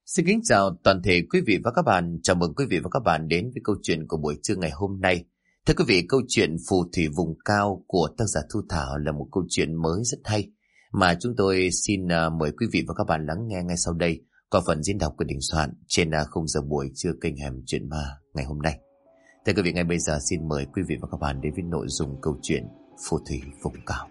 Xin kính chào toàn thể quý vị và các bạn. Chào mừng quý vị và các bạn đến với câu chuyện của buổi trưa ngày hôm nay. Thưa quý vị, câu chuyện Phù thủy vùng cao của tác giả Thu Thảo là một câu chuyện mới rất hay mà chúng tôi xin mời quý vị và các bạn lắng nghe ngay sau đây qua phần diễn đọc của Đình Soạn trên khung giờ buổi trưa kênh Hẻm Chuyện Ma ngày hôm nay. Thưa quý vị, ngay bây giờ xin mời quý vị và các bạn đến với nội dung câu chuyện Phù thủy vùng cao.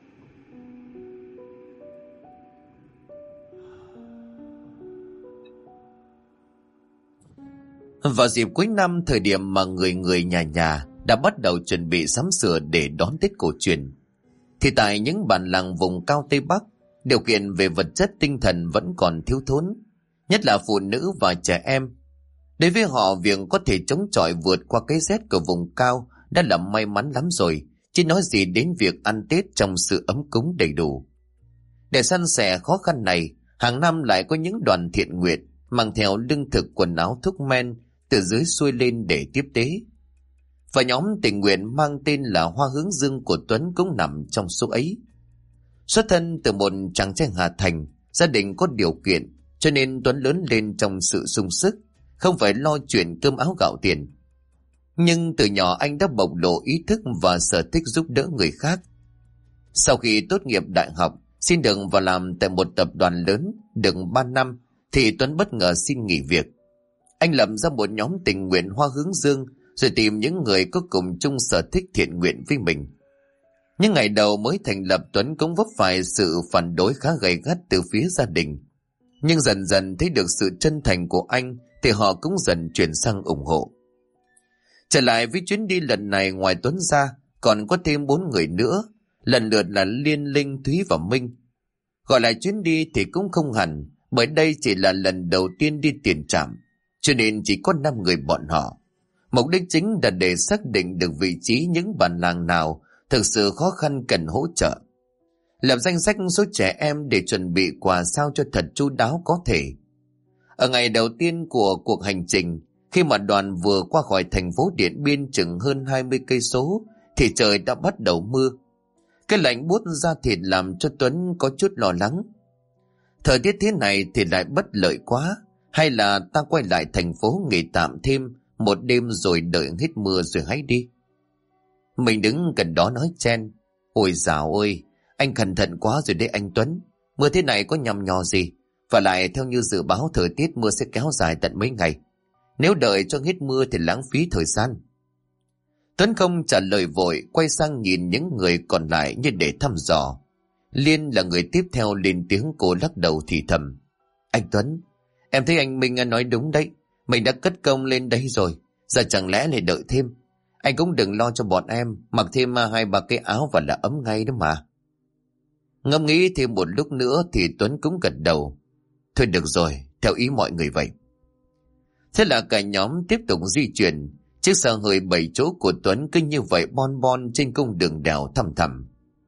Vào dịp cuối năm, thời điểm mà người nhà đã bắt đầu chuẩn bị sắm sửa để đón Tết cổ truyền, thì tại những bản làng vùng cao Tây Bắc, điều kiện về vật chất tinh thần vẫn còn thiếu thốn, nhất là phụ nữ và trẻ em. Đối với họ, việc có thể chống chọi vượt qua cái rét của vùng cao đã là may mắn lắm rồi, chứ nói gì đến việc ăn Tết trong sự ấm cúng đầy đủ. Để san sẻ khó khăn này, hàng năm lại có những đoàn thiện nguyện mang theo lương thực, quần áo, thuốc men từ dưới xuôi lên để tiếp tế. Và nhóm tình nguyện mang tên là Hoa Hướng Dương của Tuấn cũng nằm trong số ấy. Xuất thân từ một chàng trai Hà Thành, gia đình có điều kiện, cho nên Tuấn lớn lên trong sự sung sức, không phải lo chuyện cơm áo gạo tiền. Nhưng từ nhỏ anh đã bộc lộ ý thức và sở thích giúp đỡ người khác. Sau khi tốt nghiệp đại học, xin được vào làm tại một tập đoàn lớn được 3 năm, thì Tuấn bất ngờ xin nghỉ việc. Anh lập ra một nhóm tình nguyện Hoa Hướng Dương, rồi tìm những người có cùng chung sở thích thiện nguyện với mình. Những ngày đầu mới thành lập, Tuấn cũng vấp phải sự phản đối khá gay gắt từ phía gia đình. Nhưng dần dần thấy được sự chân thành của anh, thì họ cũng dần chuyển sang ủng hộ. Trở lại với chuyến đi lần này, ngoài Tuấn ra, còn có thêm 4 người nữa, lần lượt là Liên, Linh, Thúy và Minh. Gọi lại chuyến đi thì cũng không hẳn, bởi đây chỉ là lần đầu tiên đi Tiền Trạm, cho nên chỉ có 5 người bọn họ. Mục đích chính là để xác định được vị trí những bản làng nào thực sự khó khăn cần hỗ trợ. Lập danh sách số trẻ em để chuẩn bị quà sao cho thật chu đáo có thể. Ở ngày đầu tiên của cuộc hành trình, khi mà đoàn vừa qua khỏi thành phố Điện Biên chừng hơn 20 cây số, thì trời đã bắt đầu mưa. Cái lạnh buốt da thịt làm cho Tuấn có chút lo lắng. Thời tiết thế này thì lại bất lợi quá, hay là ta quay lại thành phố nghỉ tạm thêm một đêm rồi đợi hết mưa rồi hãy đi. Mình đứng gần đó nói chen: Ôi dào ơi, anh cẩn thận quá rồi đấy anh Tuấn. Mưa thế này có nhằm nhò gì, và lại theo như dự báo thời tiết mưa sẽ kéo dài tận mấy ngày. Nếu đợi cho hết mưa thì lãng phí thời gian. Tuấn không trả lời vội, quay sang nhìn những người còn lại như để thăm dò. Liên là người tiếp theo lên tiếng, cô lắc đầu thì thầm: Anh Tuấn, em thấy anh Minh nói đúng đấy. Mình đã cất công lên đấy rồi, giờ chẳng lẽ lại đợi thêm. Anh cũng đừng lo cho bọn em, mặc thêm 2-3 cái áo và là ấm ngay đó mà. Ngẫm nghĩ thêm một lúc nữa thì Tuấn cũng gật đầu: Thôi được rồi, theo ý mọi người vậy. Thế là cả nhóm tiếp tục di chuyển. Chiếc xe hơi 7 chỗ của Tuấn cứ như vậy bon bon trên cung đường đèo thăm thẳm.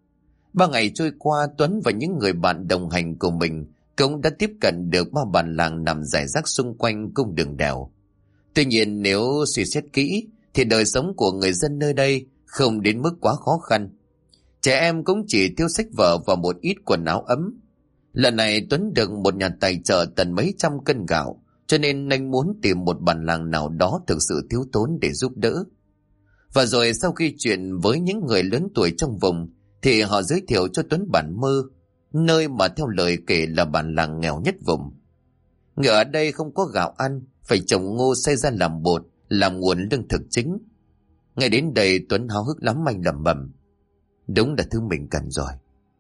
3 ngày trôi qua, Tuấn và những người bạn đồng hành của mình cũng đã tiếp cận được 3 bản làng nằm rải rác xung quanh cung đường đèo. Tuy nhiên, nếu suy xét kỹ thì đời sống của người dân nơi đây không đến mức quá khó khăn. Trẻ em cũng chỉ thiếu sách vở và một ít quần áo ấm. Lần này Tuấn được một nhà tài trợ tận mấy trăm cân gạo, cho nên anh muốn tìm một bản làng nào đó thực sự thiếu thốn để giúp đỡ. Và rồi sau khi chuyện với những người lớn tuổi trong vùng, thì họ giới thiệu cho Tuấn bản Mơ, nơi mà theo lời kể là bản làng nghèo nhất vùng. Người ở đây không có gạo ăn, phải trồng ngô xay ra làm bột, làm nguồn lương thực chính. Ngay đến đây Tuấn háo hức lắm, anh lẩm bẩm: Đúng là thứ mình cần rồi.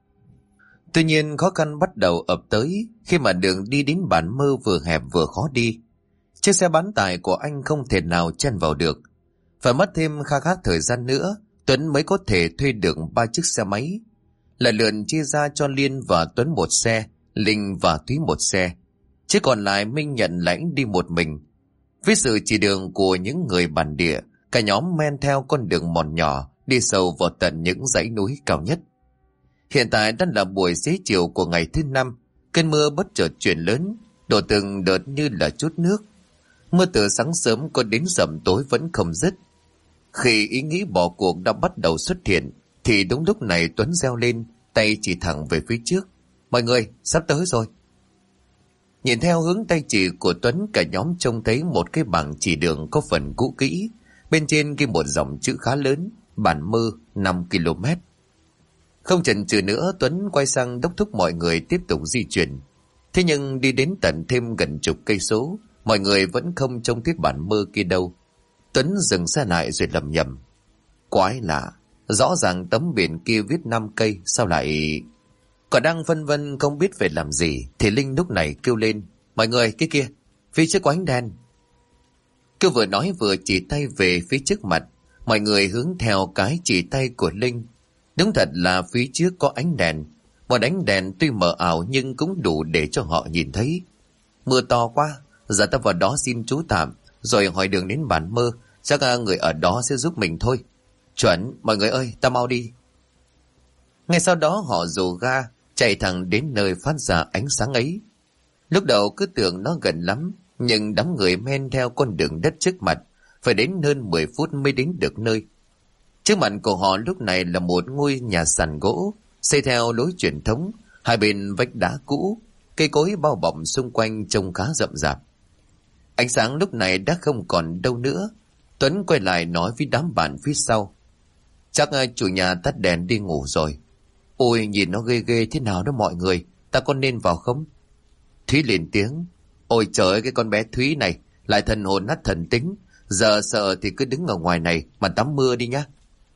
Tuy nhiên khó khăn bắt đầu ập tới khi mà đường đi đến bản Mơ vừa hẹp vừa khó đi. Chiếc xe bán tải của anh không thể nào chen vào được. Phải mất thêm khá khá thời gian nữa, Tuấn mới có thể thuê được 3 chiếc xe máy. Lần lượt chia ra cho Liên và Tuấn một xe, Linh và Thúy một xe. Chứ còn lại Minh nhận lãnh đi một mình. Với sự chỉ đường của những người bản địa, cả nhóm men theo con đường mòn nhỏ đi sâu vào tận những dãy núi cao nhất. Hiện tại đã là buổi xế chiều của ngày thứ 5. Cơn mưa bất chợt chuyển lớn, đổ từng đợt như là chút nước. Mưa từ sáng sớm có đến rằm tối vẫn không dứt. Khi ý nghĩ bỏ cuộc đã bắt đầu xuất hiện, thì đúng lúc này Tuấn reo lên, tay chỉ thẳng về phía trước: Mọi người, sắp tới rồi. Nhìn theo hướng tay chỉ của Tuấn, cả nhóm trông thấy một cái bảng chỉ đường có phần cũ kỹ. Bên trên ghi một dòng chữ khá lớn: Bản Mơ 5 km. Không chần chừ nữa, Tuấn quay sang đốc thúc mọi người tiếp tục di chuyển. Thế nhưng đi đến tận thêm gần chục cây số, mọi người vẫn không trông thấy Bản Mơ kia đâu. Tuấn dừng xe lại rồi lẩm nhẩm: quái lạ, rõ ràng tấm biển kia viết 5 cây, sao lại... Còn đang phân vân không biết phải làm gì thì Linh lúc này kêu lên: mọi người, cái kia, phía trước có ánh đèn. Cứ vừa nói vừa chỉ tay về phía trước mặt. Mọi người hướng theo cái chỉ tay của Linh. Đúng thật là phía trước có ánh đèn. Một ánh đèn tuy mờ ảo nhưng cũng đủ để cho họ nhìn thấy. Mưa to quá, giờ ta vào đó xin chú tạm, rồi hỏi đường đến Bản Mơ. Chắc người ở đó sẽ giúp mình thôi. Chuẩn, mọi người ơi, ta mau đi. Ngay sau đó họ dồ ga chạy thẳng đến nơi phát ra ánh sáng ấy. Lúc đầu cứ tưởng nó gần lắm, nhưng đám người men theo con đường đất trước mặt phải đến hơn 10 phút mới đến được nơi. Trước mặt của họ lúc này là một ngôi nhà sàn gỗ xây theo lối truyền thống, hai bên vách đá cũ, cây cối bao bọc xung quanh trông khá rậm rạp. Ánh sáng lúc này đã không còn đâu nữa. Tuấn quay lại nói với đám bạn phía sau: chắc chủ nhà tắt đèn đi ngủ rồi. Ôi, nhìn nó ghê ghê thế nào đó mọi người, ta có nên vào không? Thúy lên tiếng: ôi trời ơi, cái con bé Thúy này lại thần hồn nát thần tính, giờ sợ thì cứ đứng ở ngoài này mà tắm mưa đi nhá.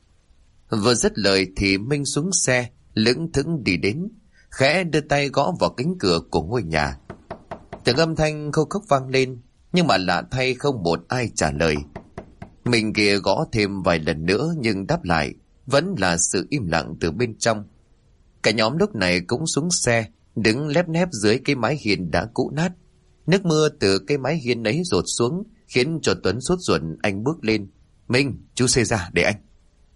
Vừa dứt lời thì Minh xuống xe, lững thững đi đến, khẽ đưa tay gõ vào cánh cửa của ngôi nhà. Tiếng âm thanh khô khốc vang lên, nhưng mà lạ thay không một ai trả lời. Mình kia gõ thêm vài lần nữa nhưng đáp lại vẫn là sự im lặng từ bên trong. Cả nhóm lúc này cũng xuống xe, đứng lép nép dưới cái mái hiên đã cũ nát. Nước mưa từ cái mái hiên ấy rột xuống khiến cho Tuấn sốt ruột. Anh bước lên: Minh, chú xây ra để anh.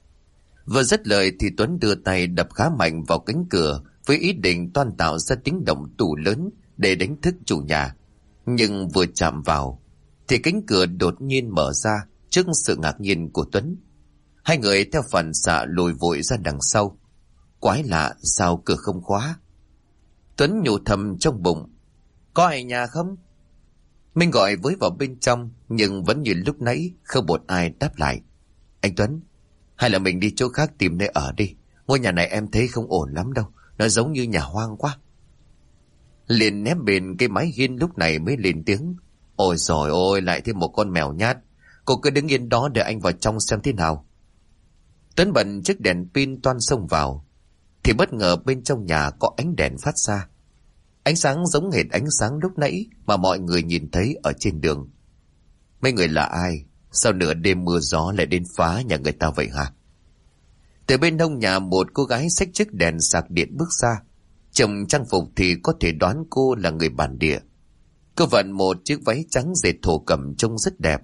Vừa dứt lời thì Tuấn đưa tay đập khá mạnh vào cánh cửa với ý định toan tạo ra tiếng động tù lớn để đánh thức chủ nhà. Nhưng vừa chạm vào thì cánh cửa đột nhiên mở ra trước sự ngạc nhiên của Tuấn. Hai người theo phản xạ lùi vội ra đằng sau. Quái lạ, sao cửa không khóa? Tuấn nhủ thầm trong bụng: có ai nhà không? Minh gọi với vào bên trong nhưng vẫn như lúc nãy không một ai đáp lại. Anh Tuấn, hay là mình đi chỗ khác tìm nơi ở đi. Ngôi nhà này em thấy không ổn lắm đâu, nó giống như nhà hoang quá. Liền nép bên cái mái hiên lúc này mới lên tiếng: ôi giời ôi, lại thêm một con mèo nhát. Cô cứ đứng yên đó để anh vào trong xem thế nào. Tuấn bật chiếc đèn pin toan xông vào thì bất ngờ bên trong nhà có ánh đèn phát ra. Ánh sáng giống hệt ánh sáng lúc nãy mà mọi người nhìn thấy ở trên đường. Mấy người là ai? Sao nửa đêm mưa gió lại đến phá nhà người ta vậy hả? Từ bên hông nhà một cô gái xách chiếc đèn sạc điện bước ra. Trông trang phục thì có thể đoán cô là người bản địa. Cô vận một chiếc váy trắng dệt thổ cẩm trông rất đẹp.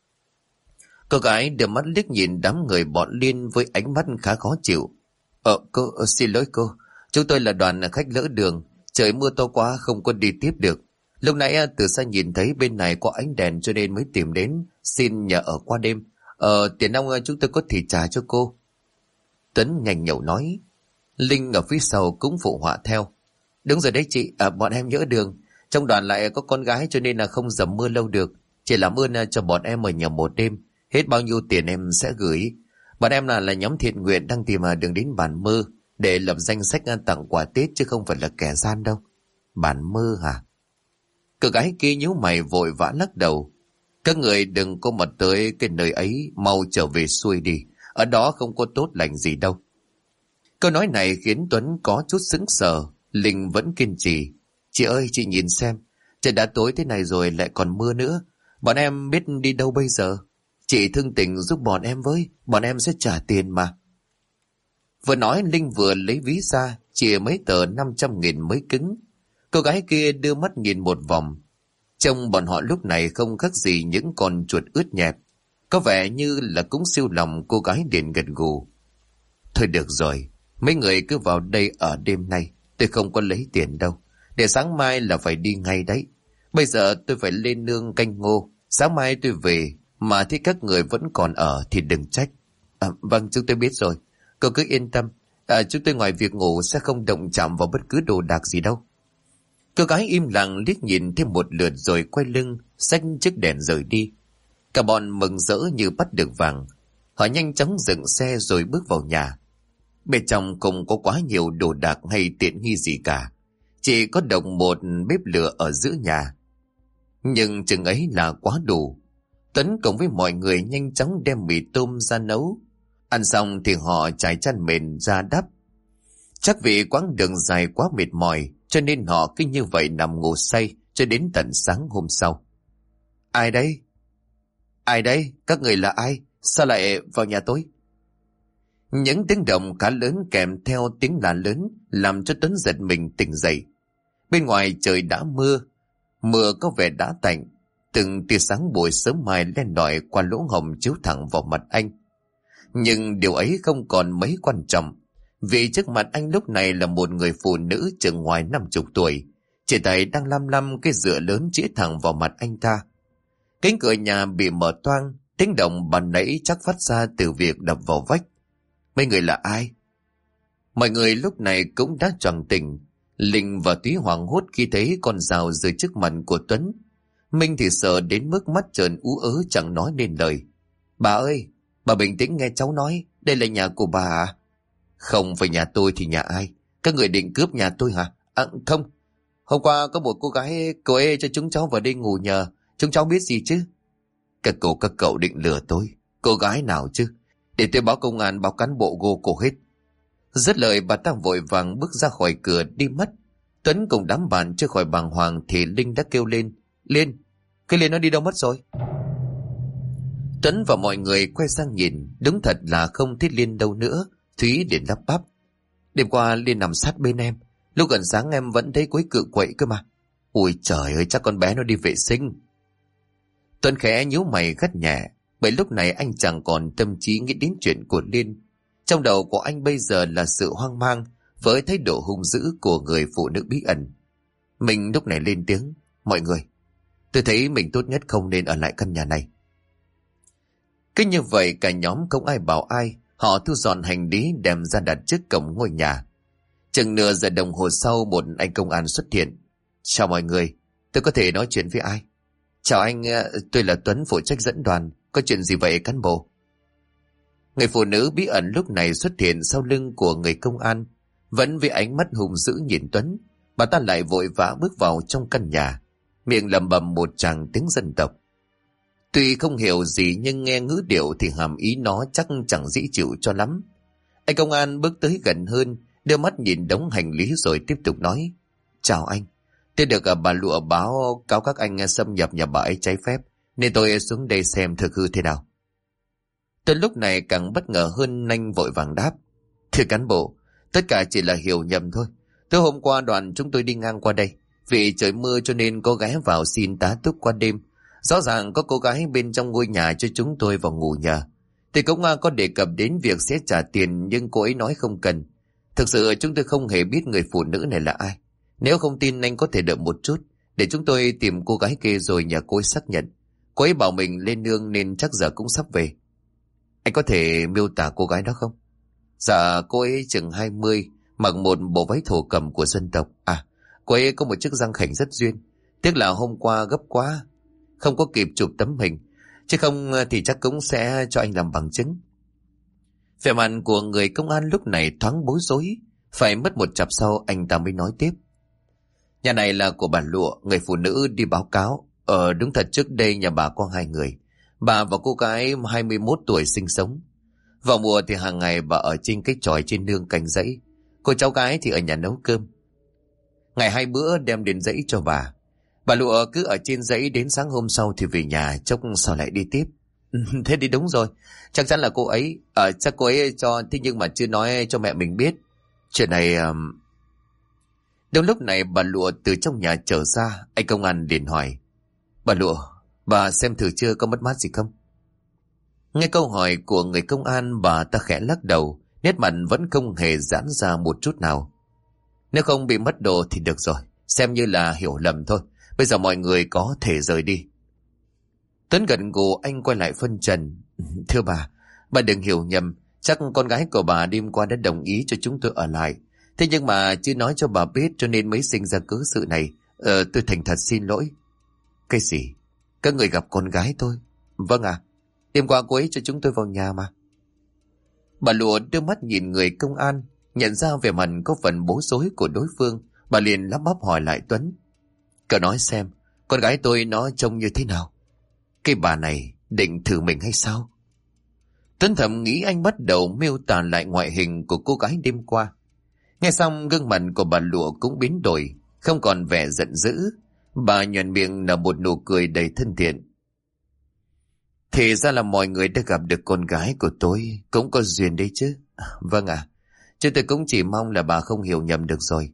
Cô gái đưa mắt liếc nhìn đám người bọn Liên với ánh mắt khá khó chịu. Xin lỗi cô, chúng tôi là đoàn khách lỡ đường. Trời mưa to quá không có đi tiếp được. Lúc nãy từ xa nhìn thấy bên này có ánh đèn cho nên mới tìm đến xin nhờ ở qua đêm. Tiền ông chúng tôi có thể trả cho cô. Tuấn nhanh nhẩu nói. Linh ở phía sau cũng phụ họa theo. Đúng rồi đấy chị, bọn em nhỡ đường. Trong đoàn lại có con gái cho nên là không dầm mưa lâu được. Chỉ làm ơn cho bọn em ở nhờ một đêm. Hết bao nhiêu tiền em sẽ gửi. Bọn em là nhóm thiện nguyện đang tìm đường đến Bản Mơ để lập danh sách tặng quà Tết chứ không phải là kẻ gian đâu. Bản Mơ hả? Cô gái kia nhíu mày vội vã lắc đầu. Các người đừng có mà tới cái nơi ấy, mau trở về xuôi đi. Ở đó không có tốt lành gì đâu. Câu nói này khiến Tuấn có chút sững sờ. Linh vẫn kiên trì. Chị ơi, chị nhìn xem, trời đã tối thế này rồi lại còn mưa nữa. Bọn em biết đi đâu bây giờ? Chị thương tình giúp bọn em với, bọn em sẽ trả tiền mà. Vừa nói Linh vừa lấy ví ra, chỉ mấy tờ 500.000 mới cứng. Cô gái kia đưa mắt nhìn một vòng. Trông bọn họ lúc này không khác gì những con chuột ướt nhẹp. Có vẻ như là cũng siêu lòng cô gái liền gật gù. Thôi được rồi, mấy người cứ vào đây ở đêm nay. Tôi không có lấy tiền đâu. Để sáng mai là phải đi ngay đấy. Bây giờ tôi phải lên nương canh ngô. Sáng mai tôi về. Mà thấy các người vẫn còn ở thì đừng trách. Vâng, chúng tôi biết rồi. Cậu cứ yên tâm. Chúng tôi ngoài việc ngủ sẽ không động chạm vào bất cứ đồ đạc gì đâu. Cô gái im lặng liếc nhìn thêm một lượt rồi quay lưng, xách chiếc đèn rời đi. Cả bọn mừng rỡ như bắt được vàng. Họ nhanh chóng dựng xe rồi bước vào nhà. Bên trong không có quá nhiều đồ đạc hay tiện nghi gì cả. Chỉ có độc một bếp lửa ở giữa nhà. Nhưng chừng ấy là quá đủ. Tuấn cùng với mọi người nhanh chóng đem mì tôm ra nấu. Ăn xong thì họ trải chăn mền ra đắp. Chắc vì quãng đường dài quá mệt mỏi, cho nên họ cứ như vậy nằm ngủ say cho đến tận sáng hôm sau. Ai đây? Ai đây? Các người là ai? Sao lại vào nhà tôi? Những tiếng động khá lớn kèm theo tiếng la lớn làm cho Tuấn giật mình tỉnh dậy. Bên ngoài trời đã mưa, mưa có vẻ đã tạnh. Từng tia sáng buổi sớm mai len lỏi qua lỗ hổng chiếu thẳng vào mặt anh. Nhưng điều ấy không còn mấy quan trọng, vì trước mặt anh lúc này là một người phụ nữ chừng ngoài 50 tuổi, chỉ tay đang lăm lăm cái dựa lớn chĩa thẳng vào mặt anh ta. Cánh cửa nhà bị mở toang, tiếng động ban nãy chắc phát ra từ việc đập vào vách. Mấy người là ai? Mọi người lúc này cũng đã choàng tỉnh. Linh và Túy hoảng hốt khi thấy con dao rơi trước mặt của Tuấn. Minh thì sợ đến mức mắt trợn ú ớ chẳng nói nên lời. Bà ơi, bà bình tĩnh nghe cháu nói, đây là nhà của bà à? Không phải nhà tôi thì nhà ai? Các người định cướp nhà tôi hả? À, không. Hôm qua có một cô ấy cho chúng cháu vào đây ngủ nhờ. Chúng cháu biết gì chứ? Các cậu định lừa tôi. Cô gái nào chứ? Để tôi báo công an, báo cán bộ gô cổ hết. Dứt lời bà ta vội vàng bước ra khỏi cửa đi mất. Tuấn cùng đám bạn chưa khỏi bàng hoàng thì Linh đã kêu lên. Liên, cái Liên nó đi đâu mất rồi? Tuấn và mọi người quay sang nhìn, đúng thật là không thấy Liên đâu nữa. Thúy liền lắp bắp. Đêm qua Liên nằm sát bên em, lúc gần sáng em vẫn thấy quấy cự quậy cơ mà. Ôi trời ơi, chắc con bé nó đi vệ sinh. Tuấn khẽ nhíu mày gắt nhẹ, bởi lúc này anh chẳng còn tâm trí nghĩ đến chuyện của Liên. Trong đầu của anh bây giờ là sự hoang mang với thái độ hung dữ của người phụ nữ bí ẩn. Mình lúc này lên tiếng. Mọi người, tôi thấy mình tốt nhất không nên ở lại căn nhà này. Cứ như vậy cả nhóm không ai bảo ai. Họ thu dọn hành lý đem ra đặt trước cổng ngôi nhà. Chừng nửa giờ đồng hồ sau một anh công an xuất hiện. Chào mọi người, tôi có thể nói chuyện với ai? Chào anh, tôi là Tuấn phụ trách dẫn đoàn. Có chuyện gì vậy cán bộ? Người phụ nữ bí ẩn lúc này xuất hiện sau lưng của người công an. Vẫn với ánh mắt hung dữ nhìn Tuấn, bà ta lại vội vã bước vào trong căn nhà, miệng lẩm bẩm một tràng tiếng dân tộc. Tuy không hiểu gì nhưng nghe ngữ điệu thì hàm ý nó chắc chẳng dễ chịu cho lắm. Anh công an bước tới gần hơn, đưa mắt nhìn đống hành lý rồi tiếp tục nói. Chào anh, tôi được bà Lụa báo cáo các anh xâm nhập nhà bà ấy trái phép, nên tôi xuống đây xem thực hư thế nào. Tuấn lúc này càng bất ngờ hơn, nhanh vội vàng đáp. Thưa cán bộ, tất cả chỉ là hiểu nhầm thôi. Tối hôm qua đoàn chúng tôi đi ngang qua đây. Vì trời mưa cho nên có ghé vào xin tá túc qua đêm. Rõ ràng có cô gái bên trong ngôi nhà cho chúng tôi vào ngủ nhờ. Thì cũng có đề cập đến việc sẽ trả tiền, nhưng cô ấy nói không cần. Thực sự chúng tôi không hề biết người phụ nữ này là ai. Nếu không tin anh có thể đợi một chút, để chúng tôi tìm cô gái kia rồi nhờ cô ấy xác nhận. Cô ấy bảo mình lên nương nên chắc giờ cũng sắp về. Anh có thể miêu tả cô gái đó không? Dạ, cô ấy chừng 20, mặc một bộ váy thổ cẩm của dân tộc. À, cô ấy có một chiếc răng khểnh rất duyên. Tiếc là hôm qua gấp quá, không có kịp chụp tấm hình. Chứ không thì chắc cũng sẽ cho anh làm bằng chứng. Vẻ mặt của người công an lúc này thoáng bối rối. Phải mất một chặp sau anh ta mới nói tiếp. Nhà này là của bà Lụa, người phụ nữ đi báo cáo. Đúng thật trước đây nhà bà có 2 người. Bà và cô gái 21 tuổi sinh sống. Vào mùa thì hàng ngày bà ở trên cái chòi trên nương canh dãy. Cô cháu gái thì ở nhà nấu cơm. Ngày 2 bữa đem đến dãy cho bà. Bà Lụa cứ ở trên dãy đến sáng hôm sau thì về nhà, chốc sau lại đi tiếp. Thế thì đúng rồi, chắc chắn là cô ấy. Chắc cô ấy cho, thế nhưng mà chưa nói cho mẹ mình biết. Chuyện này... Đúng lúc này bà Lụa từ trong nhà trở ra. Anh công an liền hỏi. Bà Lụa, bà xem thử chưa, có mất mát gì không? Nghe câu hỏi của người công an, bà ta khẽ lắc đầu, nét mặt vẫn không hề giãn ra một chút nào. Nếu không bị mất đồ thì được rồi, xem như là hiểu lầm thôi. Bây giờ mọi người có thể rời đi. Tuấn gật gù, anh quay lại phân trần. Thưa bà đừng hiểu nhầm. Chắc con gái của bà đêm qua đã đồng ý cho chúng tôi ở lại. Thế nhưng mà chưa nói cho bà biết cho nên mới sinh ra cớ sự này. Tôi thành thật xin lỗi. Cái gì? Các người gặp con gái tôi? Vâng ạ. Đêm qua cô ấy cho chúng tôi vào nhà mà. Bà Lụa đưa mắt nhìn người công an, nhận ra vẻ mặt có phần bối rối của đối phương. Bà liền lắp bắp hỏi lại Tuấn. Cậu nói xem, con gái tôi nó trông như thế nào? Cái bà này định thử mình hay sao? Tuấn thầm nghĩ, anh bắt đầu miêu tả lại ngoại hình của cô gái đêm qua. Nghe xong gương mặt của bà Lụa cũng biến đổi, không còn vẻ giận dữ. Bà nhoẻn miệng nở một nụ cười đầy thân thiện. Thì ra là mọi người đã gặp được con gái của tôi, cũng có duyên đấy chứ. Vâng ạ, chứ tôi cũng chỉ mong là bà không hiểu nhầm được rồi.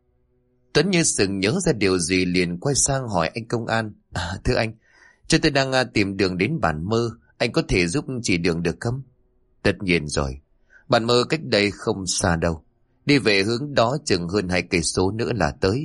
Tuấn như sừng nhớ ra điều gì liền quay sang hỏi anh công an. Thưa anh, cho tôi đang tìm đường đến Bản Mơ, anh có thể giúp chỉ đường được không? Tất nhiên rồi, Bản Mơ cách đây không xa đâu. Đi về hướng đó chừng hơn 2 cây số nữa là tới.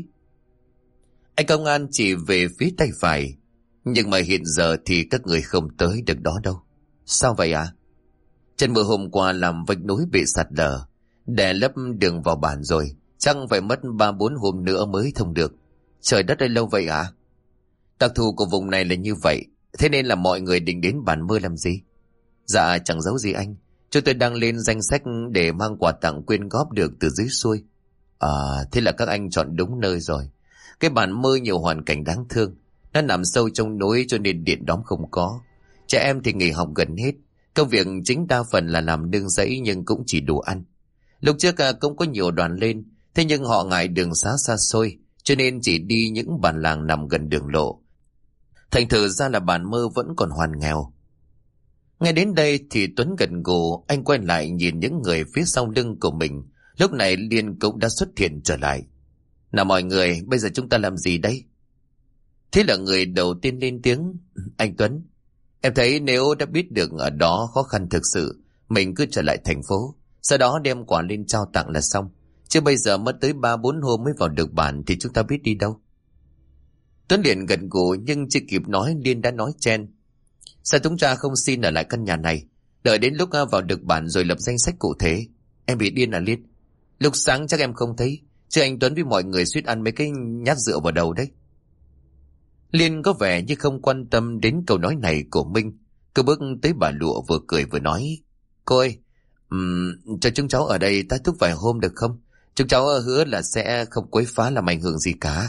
Anh công an chỉ về phía tay phải. Nhưng mà hiện giờ thì các người không tới được đó đâu. Sao vậy ạ? Trận mưa hôm qua làm vách núi bị sạt lở, đè lấp đường vào bản rồi. Chắc phải mất 3-4 hôm nữa mới thông được. Trời đất ơi, lâu vậy ạ? Đặc thù của vùng này là như vậy, thế nên là mọi người định đến Bản Mơ làm gì? Dạ chẳng giấu gì anh, chúng tôi đang lên danh sách để mang quà tặng quyên góp được từ dưới xuôi. Thế là các anh chọn đúng nơi rồi. Cái Bản Mơ nhiều hoàn cảnh đáng thương. Nó nằm sâu trong núi cho nên điện đóm không có. Trẻ em thì nghỉ học gần hết. Công việc chính đa phần là làm nương rẫy nhưng cũng chỉ đủ ăn. Lúc trước cũng có nhiều đoàn lên, thế nhưng họ ngại đường xá xa xôi cho nên chỉ đi những bản làng nằm gần đường lộ. Thành thử ra là Bản Mơ vẫn còn hoàn nghèo. Ngay đến đây thì Tuấn gật gù, anh quay lại nhìn những người phía sau lưng của mình. Lúc này Liên cũng đã xuất hiện trở lại. Nào mọi người, bây giờ chúng ta làm gì đây? Thế là người đầu tiên lên tiếng. Anh Tuấn, em thấy nếu đã biết được ở đó khó khăn thực sự, mình cứ trở lại thành phố, sau đó đem quà lên trao tặng là xong. Chứ bây giờ mất tới 3-4 hôm mới vào được bản thì chúng ta biết đi đâu. Tuấn liền gật gù nhưng chưa kịp nói Liên đã nói chen. Sao chúng ta không xin ở lại căn nhà này, đợi đến lúc vào được bản rồi lập danh sách cụ thể? Em bị điên à Liên? Lúc sáng chắc em không thấy, chứ anh Tuấn với mọi người suýt ăn mấy cái nhát rượu vào đầu đấy. Liên có vẻ như không quan tâm đến câu nói này của Minh. Cứ bước tới bà Lụa vừa cười vừa nói. Cô ơi, cho chúng cháu ở đây tá túc vài hôm được không? Chúng cháu hứa là sẽ không quấy phá làm ảnh hưởng gì cả.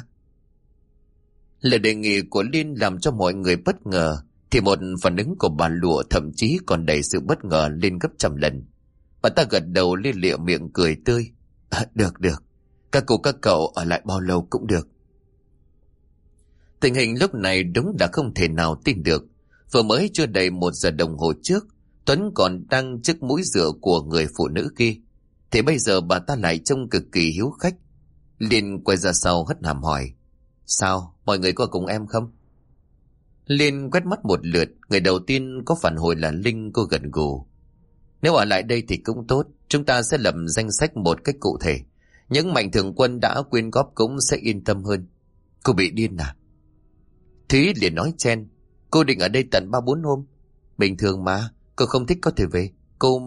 Lời đề nghị của Liên làm cho mọi người bất ngờ, thì một phản ứng của bà Lụa thậm chí còn đầy sự bất ngờ lên gấp trăm lần. Bà ta gật đầu lia lịa miệng cười tươi. Được, các cô các cậu ở lại bao lâu cũng được. Tình hình lúc này đúng đã không thể nào tin được. Vừa mới chưa đầy 1 giờ đồng hồ trước, Tuấn còn đang trước mũi rượu của người phụ nữ kia, thì bây giờ bà ta lại trông cực kỳ hiếu khách. Liên quay ra sau hất hàm hỏi. Sao, mọi người có cùng em không? Liên quét mắt một lượt, người đầu tiên có phản hồi là Linh. Cô gật gù. Nếu ở lại đây thì cũng tốt, chúng ta sẽ lập danh sách một cách cụ thể. Những mạnh thường quân đã quyên góp cũng sẽ yên tâm hơn. Cô bị điên à? Thúy liền nói chen. Cô định ở đây tận 3-4 hôm. Bình thường mà, cô không thích có thể về. Cô...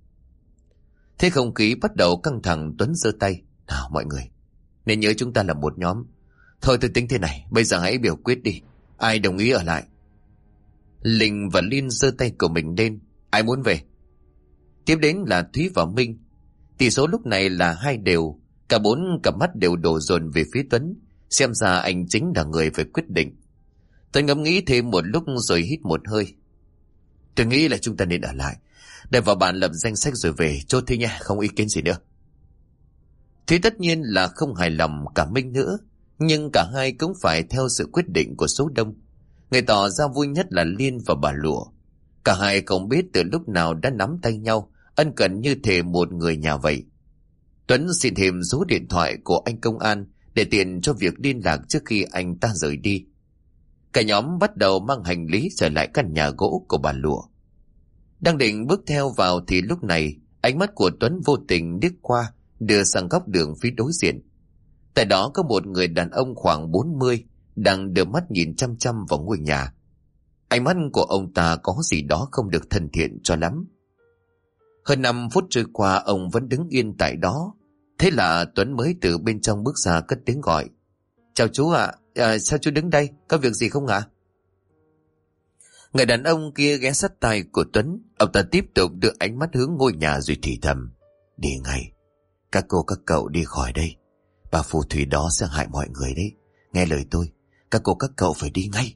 Thế không khí bắt đầu căng thẳng. Tuấn giơ tay. Nào mọi người, nên nhớ chúng ta là một nhóm. Thôi tôi tính thế này, bây giờ hãy biểu quyết đi. Ai đồng ý ở lại? Linh và Liên giơ tay của mình lên. Ai muốn về? Tiếp đến là Thúy và Minh. Tỷ số lúc này là 2 đều. Cả 4 cặp mắt đều đổ dồn về phía Tuấn. Xem ra anh chính là người phải quyết định. Tôi ngẫm nghĩ thêm một lúc rồi hít một hơi. Tôi nghĩ là chúng ta nên ở lại, để vào bản lập danh sách rồi về. Chốt thế nha, không ý kiến gì nữa. Thì tất nhiên là không hài lòng cả Minh nữa, nhưng cả hai cũng phải theo sự quyết định của số đông. Người tỏ ra vui nhất là Liên và bà Lụa. Cả hai không biết từ lúc nào đã nắm tay nhau, ân cần như thể một người nhà vậy. Tuấn xin thêm số điện thoại của anh công an để tiện cho việc liên lạc trước khi anh ta rời đi. Cả nhóm bắt đầu mang hành lý trở lại căn nhà gỗ của bà Lụa. Đang định bước theo vào thì lúc này ánh mắt của Tuấn vô tình liếc qua, đưa sang góc đường phía đối diện. Tại đó có một người đàn ông khoảng 40 đang đưa mắt nhìn chăm chăm vào ngôi nhà. Ánh mắt của ông ta có gì đó không được thân thiện cho lắm. Hơn 5 phút trôi qua ông vẫn đứng yên tại đó. Thế là Tuấn mới từ bên trong bước ra cất tiếng gọi. Chào chú ạ, Sao chú đứng đây? Có việc gì không ạ? Người đàn ông kia ghé sát tai của Tuấn. Ông ta tiếp tục đưa ánh mắt hướng ngôi nhà rồi thì thầm: Đi ngay. Các cô các cậu đi khỏi đây. Bà phù thủy đó sẽ hại mọi người đấy. Nghe lời tôi, các cô các cậu phải đi ngay.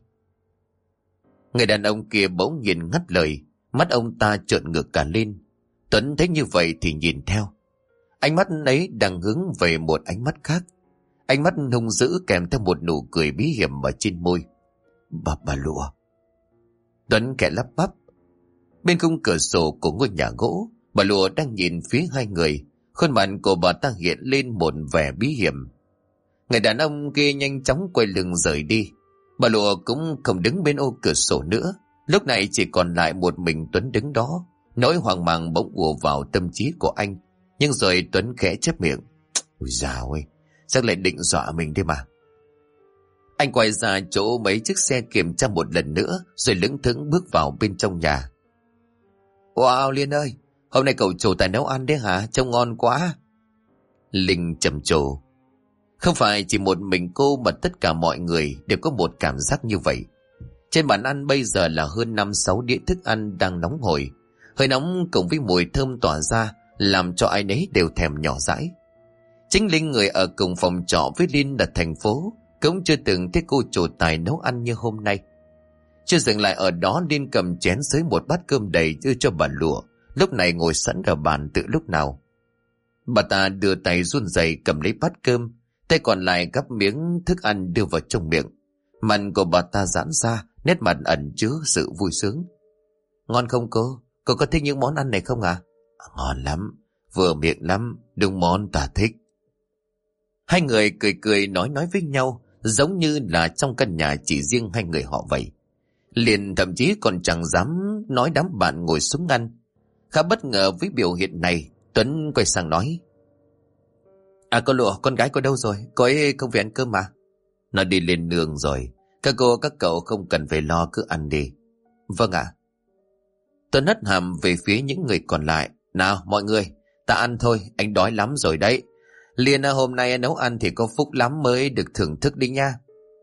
Người đàn ông kia bỗng nhiên ngắt lời. Mắt ông ta trợn ngược cả lên. Tuấn thấy như vậy thì nhìn theo. Ánh mắt ấy đang hướng về một ánh mắt khác. Ánh mắt hung dữ kèm theo một nụ cười bí hiểm ở trên môi. Bà Lụa. Tuấn kẻ lắp bắp. Bên khung cửa sổ của ngôi nhà gỗ, bà Lụa đang nhìn phía hai người. Khuôn mặt của bà ta hiện lên một vẻ bí hiểm. Người đàn ông kia nhanh chóng quay lưng rời đi. Bà Lụa cũng không đứng bên ô cửa sổ nữa. Lúc này chỉ còn lại một mình Tuấn đứng đó. Nỗi hoang mang bỗng ùa vào tâm trí của anh. Nhưng rồi Tuấn khẽ chép miệng. Ôi dào ơi, chắc lại định dọa mình thế mà. Anh quay ra chỗ mấy chiếc xe kiểm tra một lần nữa, rồi lững thững bước vào bên trong nhà. Wow, Liên ơi, hôm nay cậu trổ tài nấu ăn đấy hả? Trông ngon quá. Linh trầm trồ. Không phải chỉ một mình cô mà tất cả mọi người đều có một cảm giác như vậy. Trên bàn ăn bây giờ là hơn 5-6 đĩa thức ăn đang nóng hổi. Hơi nóng cùng với mùi thơm tỏa ra làm cho ai nấy đều thèm nhỏ dãi. Chính Linh, người ở cùng phòng trọ với Linh ở thành phố, cũng chưa từng thấy cô trổ tài nấu ăn như hôm nay. Chưa dừng lại ở đó, Linh cầm chén xới một bát cơm đầy đưa cho bà Lụa, lúc này ngồi sẵn ở bàn từ lúc nào. Bà ta đưa tay run rẩy cầm lấy bát cơm, tay còn lại gắp miếng thức ăn đưa vào trong miệng. Mặt của bà ta giãn ra, nét mặt ẩn chứa sự vui sướng. Ngon không cô? Cô có thích những món ăn này không ạ? Ngon lắm, vừa miệng lắm, đúng món ta thích. Hai người cười cười nói với nhau, giống như là trong căn nhà chỉ riêng hai người họ vậy. Liền thậm chí còn chẳng dám nói đám bạn ngồi xuống ăn. Khá bất ngờ với biểu hiện này, Tuấn quay sang nói: Cô Lụa, con gái cô đâu rồi? Cô ấy không về ăn cơm mà. Nó đi lên nương rồi. Các cô các cậu không cần phải lo, cứ ăn đi. Vâng ạ. Tuấn hất hàm về phía những người còn lại. Nào mọi người, ta ăn thôi, anh đói lắm rồi đấy. Liên hôm nay nấu ăn thì có phúc lắm mới được thưởng thức đi nha.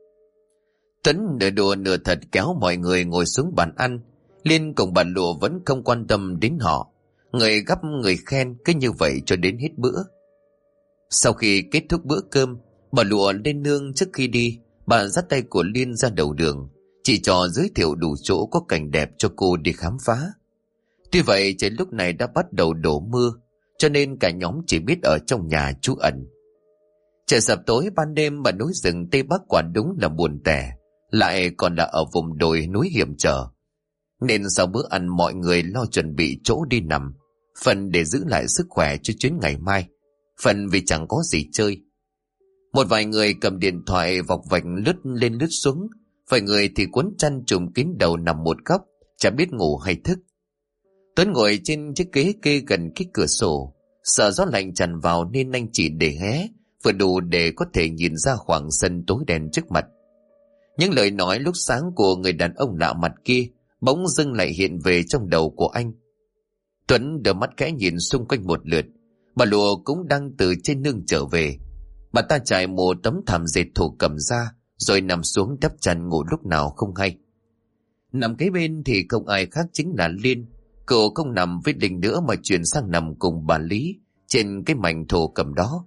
Tuấn nửa đùa nửa thật kéo mọi người ngồi xuống bàn ăn. Liên cùng bà Lụa vẫn không quan tâm đến họ. Người gắp người khen, cứ như vậy cho đến hết bữa. Sau khi kết thúc bữa cơm, bà Lụa lên nương. Trước khi đi, bà dắt tay của Liên ra đầu đường, chỉ trò giới thiệu đủ chỗ có cảnh đẹp cho cô đi khám phá. Tuy vậy trời lúc này đã bắt đầu đổ mưa, cho nên cả nhóm chỉ biết ở trong nhà trú ẩn. Trời sập tối ban đêm mà núi rừng Tây Bắc quả đúng là buồn tẻ, lại còn là ở vùng đồi núi hiểm trở. Nên sau bữa ăn mọi người lo chuẩn bị chỗ đi nằm, phần để giữ lại sức khỏe cho chuyến ngày mai, phần vì chẳng có gì chơi. Một vài người cầm điện thoại vọc vạch lướt lên lướt xuống, vài người thì cuốn chăn trùm kín đầu nằm một góc, chả biết ngủ hay thức. Tuấn ngồi trên chiếc ghế kê gần cái cửa sổ, sợ gió lạnh tràn vào nên anh chỉ để hé vừa đủ để có thể nhìn ra khoảng sân tối đen trước mặt. Những lời nói lúc sáng của người đàn ông lạ mặt kia bỗng dưng lại hiện về trong đầu của anh. Tuấn đưa mắt khẽ nhìn xung quanh một lượt. Bà Lụa cũng đang từ trên nương trở về. Bà ta trải một tấm thảm dệt thổ cẩm ra, rồi nằm xuống đắp chăn ngủ lúc nào không hay. Nằm kế bên thì không ai khác chính là Liên. Cậu không nằm với Linh nữa mà chuyển sang nằm cùng bà Lý trên cái mảnh thổ cẩm đó.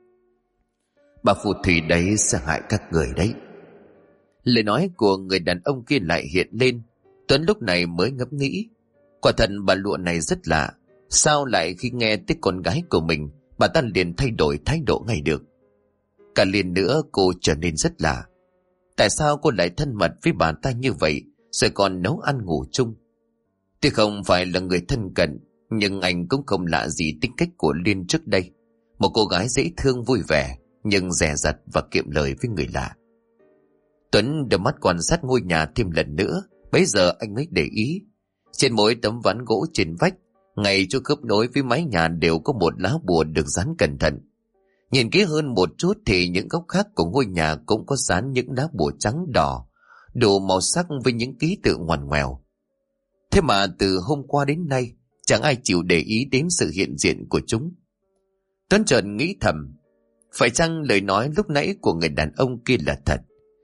Bà phù thủy đấy sẽ hại các người đấy. Lời nói của người đàn ông kia lại hiện lên. Tuấn lúc này mới ngẫm nghĩ. Quả thật bà Lụa này rất lạ. Sao lại khi nghe tới con gái của mình, bà ta liền thay đổi thái độ ngay được. Cả liền nữa cô trở nên rất lạ. Tại sao cô lại thân mật với bà ta như vậy, rồi còn nấu ăn ngủ chung? Tuy không phải là người thân cận, nhưng anh cũng không lạ gì tính cách của Liên trước đây. Một cô gái dễ thương vui vẻ, nhưng dè dặt và kiệm lời với người lạ. Tuấn đưa mắt quan sát ngôi nhà thêm lần nữa. Bấy giờ anh mới để ý, trên mỗi tấm ván gỗ trên vách, ngay chỗ khớp nối với mái nhà đều có một lá bùa được dán cẩn thận. Nhìn kỹ hơn một chút thì những góc khác của ngôi nhà cũng có dán những lá bùa trắng đỏ, đủ màu sắc với những ký tự ngoằn ngoèo. Thế mà từ hôm qua đến nay, chẳng ai chịu để ý đến sự hiện diện của chúng. Tuấn chợt nghĩ thầm, phải chăng lời nói lúc nãy của người đàn ông kia là thật?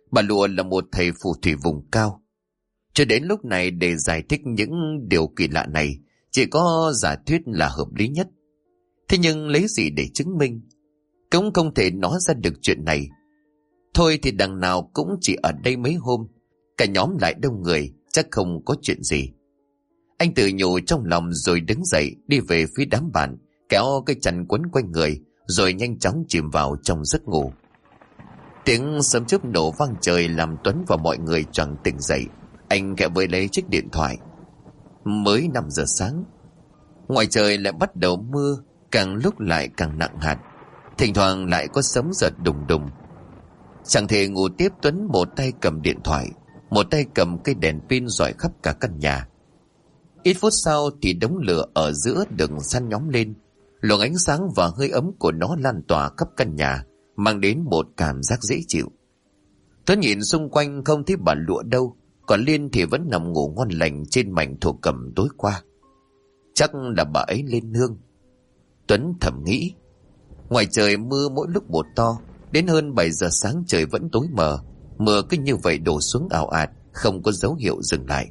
Bà Lụa là một thầy phù thủy vùng cao. Cho đến lúc này để giải thích những điều kỳ lạ này, chỉ có giả thuyết là hợp lý nhất. Thế nhưng lấy gì để chứng minh? Cũng không thể nói ra được chuyện này. Thôi thì đằng nào cũng chỉ ở đây mấy hôm, cả nhóm lại đông người, chắc không có chuyện gì. Anh tự nhủ trong lòng rồi đứng dậy đi về phía đám bạn, kéo cái chăn quấn quanh người, rồi nhanh chóng chìm vào trong giấc ngủ. Tiếng sấm chớp nổ vang trời làm Tuấn và mọi người choàng tỉnh dậy. Anh khẽ với lấy chiếc điện thoại. Mới 5 giờ sáng, ngoài trời lại bắt đầu mưa, càng lúc lại càng nặng hạt. Thỉnh thoảng lại có sấm giật đùng đùng. Chẳng thể ngủ tiếp, Tuấn một tay cầm điện thoại, một tay cầm cây đèn pin rọi khắp cả căn nhà. Ít phút sau thì đống lửa ở giữa đường săn nhóm lên. Luồng ánh sáng và hơi ấm của nó lan tỏa khắp căn nhà, mang đến một cảm giác dễ chịu. Tuấn nhìn xung quanh không thấy bà Lụa đâu, còn Liên thì vẫn nằm ngủ ngon lành trên mảnh thổ cẩm tối qua. Chắc là bà ấy lên nương. Tuấn thầm nghĩ. Ngoài trời mưa mỗi lúc một to, đến hơn 7 giờ sáng trời vẫn tối mờ. Mưa cứ như vậy đổ xuống ào ạt, không có dấu hiệu dừng lại.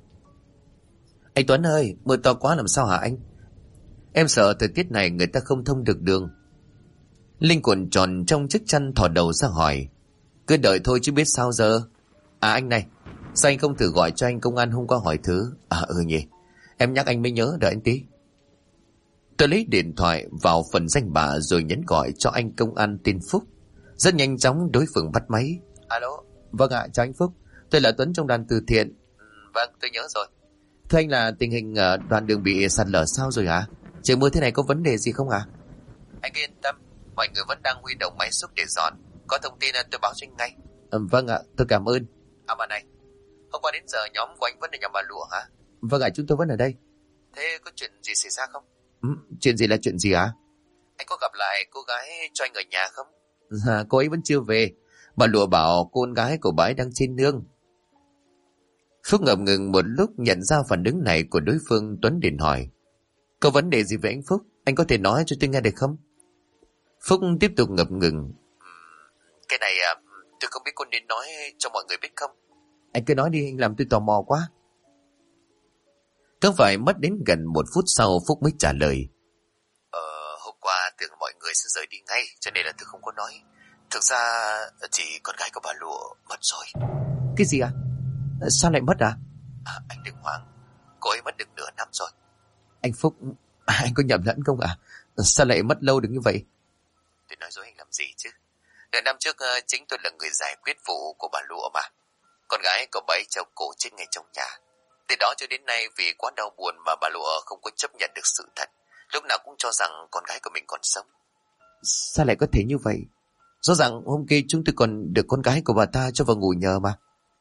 Anh Tuấn ơi, mưa to quá làm sao hả anh? Em sợ thời tiết này người ta không thông được đường. Linh cuộn tròn trong chiếc chăn thò đầu ra hỏi. Cứ đợi thôi chứ biết sao giờ. À anh này, sao anh không thử gọi cho anh công an hôm qua hỏi thứ? À nhỉ, em nhắc anh mới nhớ, đợi anh tí. Tôi lấy điện thoại vào phần danh bạ rồi nhấn gọi cho anh công an tên Phúc. Rất nhanh chóng đối phương bắt máy. Alo, vâng ạ, chào anh Phúc. Tôi là Tuấn trong đoàn từ thiện. Vâng, tôi nhớ rồi. Thưa anh, là tình hình đoạn đường bị sạt lở sao rồi hả? Trời mưa thế này có vấn đề gì không ạ? Anh yên tâm, mọi người vẫn đang huy động máy xúc để dọn. Có thông tin tôi báo cho anh ngay. Vâng ạ, tôi cảm ơn. À mà này, hôm qua đến giờ nhóm của anh vẫn ở nhà bà Lụa hả? Vâng ạ, chúng tôi vẫn ở đây. Thế có chuyện gì xảy ra không? Chuyện gì là chuyện gì hả? Anh có gặp lại cô gái cho anh ở nhà không? À, cô ấy vẫn chưa về. Bà Lụa bảo con gái của bà ấy đang trên nương. Phúc ngập ngừng một lúc nhận ra phản ứng này của đối phương. Tuấn liền hỏi. Có vấn đề gì với anh Phúc? Anh có thể nói cho tôi nghe được không? Phúc tiếp tục ngập ngừng. Cái này tôi không biết con nên nói cho mọi người biết không? Anh cứ nói đi, anh làm tôi tò mò quá. Cứ phải mất đến gần 1 phút sau Phúc mới trả lời. Hôm qua tưởng mọi người sẽ rời đi ngay, cho nên là tôi không có nói. Thực ra chỉ con gái của bà Lụa mất rồi. Cái gì à? Sao lại mất à? Anh đừng hoảng, cô ấy mất được nửa năm rồi. Anh Phúc, anh có nhầm lẫn không ạ? Sao lại mất lâu được như vậy? Tôi nói dối anh làm gì chứ? Nửa năm trước chính tôi là người giải quyết vụ của bà Lụa mà. Con gái của bà ấy treo cổ chết ngay trong nhà. Từ đó cho đến nay vì quá đau buồn mà bà Lụa không có chấp nhận được sự thật. Lúc nào cũng cho rằng con gái của mình còn sống. Sao lại có thể như vậy? Rõ ràng hôm kia chúng tôi còn được con gái của bà ta cho vào ngủ nhờ mà.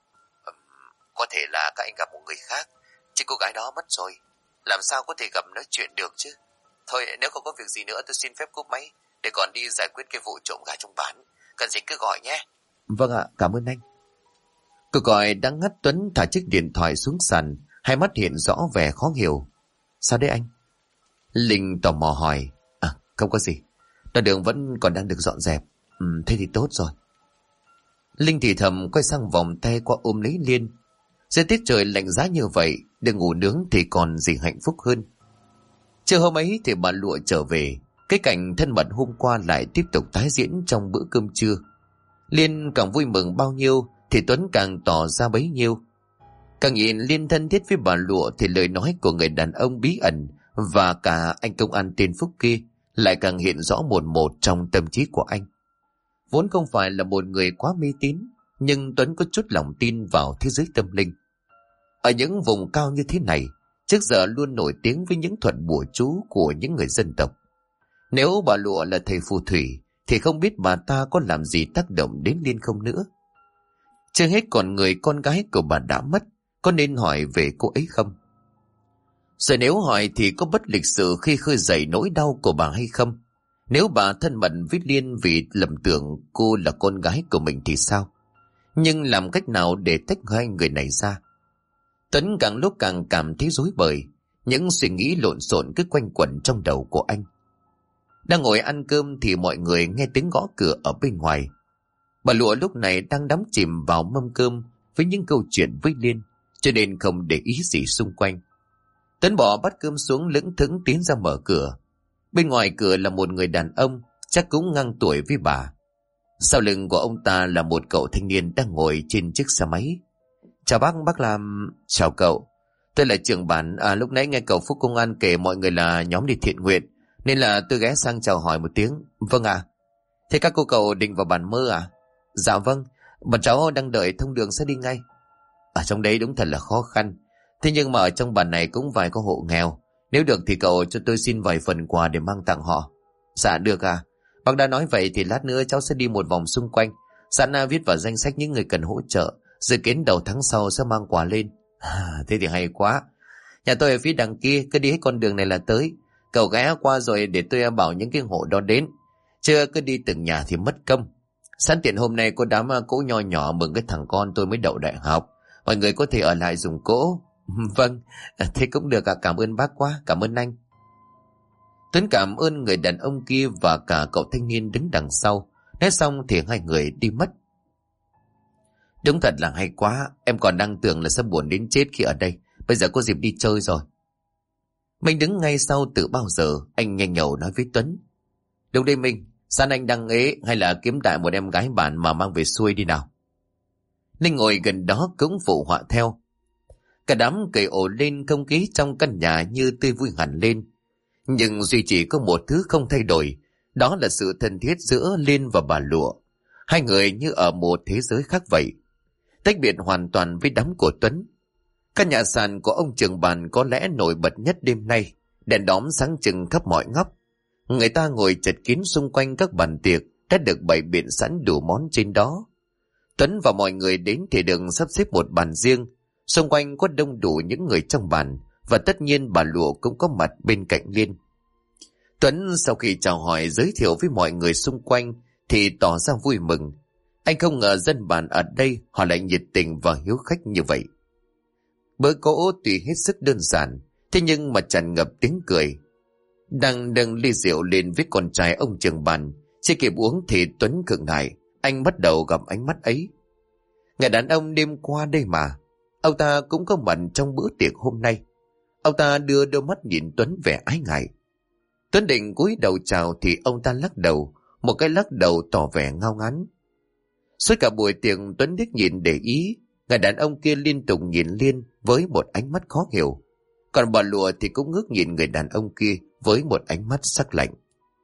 Có thể là các anh gặp một người khác, chứ cô gái đó mất rồi. Làm sao có thể gặp nói chuyện được chứ? Thôi nếu không có việc gì nữa tôi xin phép cúp máy để còn đi giải quyết cái vụ trộm gà trong bán. Cần gì cứ gọi nhé. Vâng ạ, cảm ơn anh. Cuộc gọi đang ngắt. Tuấn thả chiếc điện thoại xuống sàn, hai mắt hiện rõ vẻ khó hiểu. Sao đấy anh? Linh tò mò hỏi. Không có gì, đoạn đường vẫn còn đang được dọn dẹp. Thế thì tốt rồi. Linh thì thầm quay sang vòng tay qua ôm lấy Liên. Giữa tiết trời lạnh giá như vậy, được ngủ nướng thì còn gì hạnh phúc hơn. Trưa hôm ấy thì bà Lụa trở về. Cái cảnh thân mật hôm qua lại tiếp tục tái diễn trong bữa cơm trưa. Liên càng vui mừng bao nhiêu thì Tuấn càng tỏ ra bấy nhiêu. Càng nhìn Liên thân thiết với bà Lụa thì lời nói của người đàn ông bí ẩn và cả anh công an tên Phúc kia lại càng hiện rõ một một trong tâm trí của anh. Vốn không phải là một người quá mê tín, nhưng Tuấn có chút lòng tin vào thế giới tâm linh. Ở những vùng cao như thế này, trước giờ luôn nổi tiếng với những thuật bùa chú của những người dân tộc. Nếu bà Lụa là thầy phù thủy, thì không biết bà ta có làm gì tác động đến Liên không nữa. Chưa hết còn người con gái của bà đã mất, có nên hỏi về cô ấy không? Rồi nếu hỏi thì có bất lịch sự khi khơi dậy nỗi đau của bà hay không? Nếu bà thân mật với Liên vì lầm tưởng cô là con gái của mình thì sao? Nhưng làm cách nào để tách hai người này ra? Tuấn càng lúc càng cảm thấy rối bời. Những suy nghĩ lộn xộn cứ quanh quẩn trong đầu của anh. Đang ngồi ăn cơm thì mọi người nghe tiếng gõ cửa ở bên ngoài. Bà Lụa lúc này đang đắm chìm vào mâm cơm với những câu chuyện với Liên, cho nên không để ý gì xung quanh. Tuấn bỏ bát cơm xuống lững thững tiến ra mở cửa. Bên ngoài cửa là một người đàn ông, chắc cũng ngang tuổi với bà. Sau lưng của ông ta là một cậu thanh niên đang ngồi trên chiếc xe máy. Chào bác làm... Chào cậu, tôi là trưởng bản. Lúc nãy nghe cậu Phúc Công an kể mọi người là nhóm đi thiện nguyện, nên là tôi ghé sang chào hỏi một tiếng. Vâng ạ. Thế các cô cậu định vào bản mơ à? Dạ vâng, bọn cháu đang đợi thông đường sẽ đi ngay. Ở trong đấy đúng thật là khó khăn. Thế nhưng mà ở trong bản này cũng vài có hộ nghèo. Nếu được thì cậu cho tôi xin vài phần quà để mang tặng họ. Dạ được à. Bác đã nói vậy thì lát nữa cháu sẽ đi một vòng xung quanh, sẵn viết vào danh sách những người cần hỗ trợ. Dự kiến đầu tháng sau sẽ mang quà lên. Thế thì hay quá. Nhà tôi ở phía đằng kia, cứ đi hết con đường này là tới. Cậu ghé qua rồi để tôi bảo những cái hộ đó đến. Chưa cứ đi từng nhà thì mất công. Sẵn tiện hôm nay có đám cỗ nho nhỏ mừng cái thằng con tôi mới đậu đại học. Mọi người có thể ở lại dùng cỗ. Vâng, thế cũng được ạ. Cảm ơn bác quá, cảm ơn anh. Tuấn cảm ơn người đàn ông kia và cả cậu thanh niên đứng đằng sau. Nói xong thì hai người đi mất. Đúng thật là hay quá. Em còn đang tưởng là sắp buồn đến chết khi ở đây. Bây giờ có dịp đi chơi rồi. Mình đứng ngay sau từ bao giờ. Anh nhanh nhẩu nói với Tuấn. Đúng đây Minh, sẵn anh đang ế hay là kiếm đại một em gái bạn mà mang về xuôi đi nào. Ninh ngồi gần đó cũng phụ họa theo. Cả đám cười ồ lên, không khí trong căn nhà như tươi vui hẳn lên. Nhưng duy chỉ có một thứ không thay đổi, đó là sự thân thiết giữa Liên và bà Lụa. Hai người như ở một thế giới khác vậy, tách biệt hoàn toàn với đám của Tuấn. Căn nhà sàn của ông trưởng bàn có lẽ nổi bật nhất đêm nay, đèn đóm sáng trưng khắp mọi ngóc. Người ta ngồi chật kín xung quanh các bàn tiệc đã được bày biện sẵn đủ món trên đó. Tuấn và mọi người đến thì đừng sắp xếp một bàn riêng, xung quanh có đông đủ những người trong bàn, và tất nhiên bà Lụa cũng có mặt bên cạnh Liên. Tuấn sau khi chào hỏi giới thiệu với mọi người xung quanh thì tỏ ra vui mừng. Anh không ngờ dân bản ở đây họ lại nhiệt tình và hiếu khách như vậy. Bữa cỗ tuy hết sức đơn giản, thế nhưng mà tràn ngập tiếng cười. Đang nâng ly rượu lên với con trai ông trưởng bàn, chưa kịp uống thì Tuấn khựng lại. Anh bắt đầu gặp ánh mắt ấy. Người đàn ông đêm qua đây mà, ông ta cũng có mặt trong bữa tiệc hôm nay. Ông ta đưa đôi mắt nhìn Tuấn vẻ ái ngại. Tuấn định cúi đầu chào thì ông ta lắc đầu, một cái lắc đầu tỏ vẻ ngao ngán. Suốt cả buổi tiệc Tuấn điếc nhìn để ý, người đàn ông kia liên tục nhìn Liên với một ánh mắt khó hiểu. Còn bà Lụa thì cũng ngước nhìn người đàn ông kia với một ánh mắt sắc lạnh.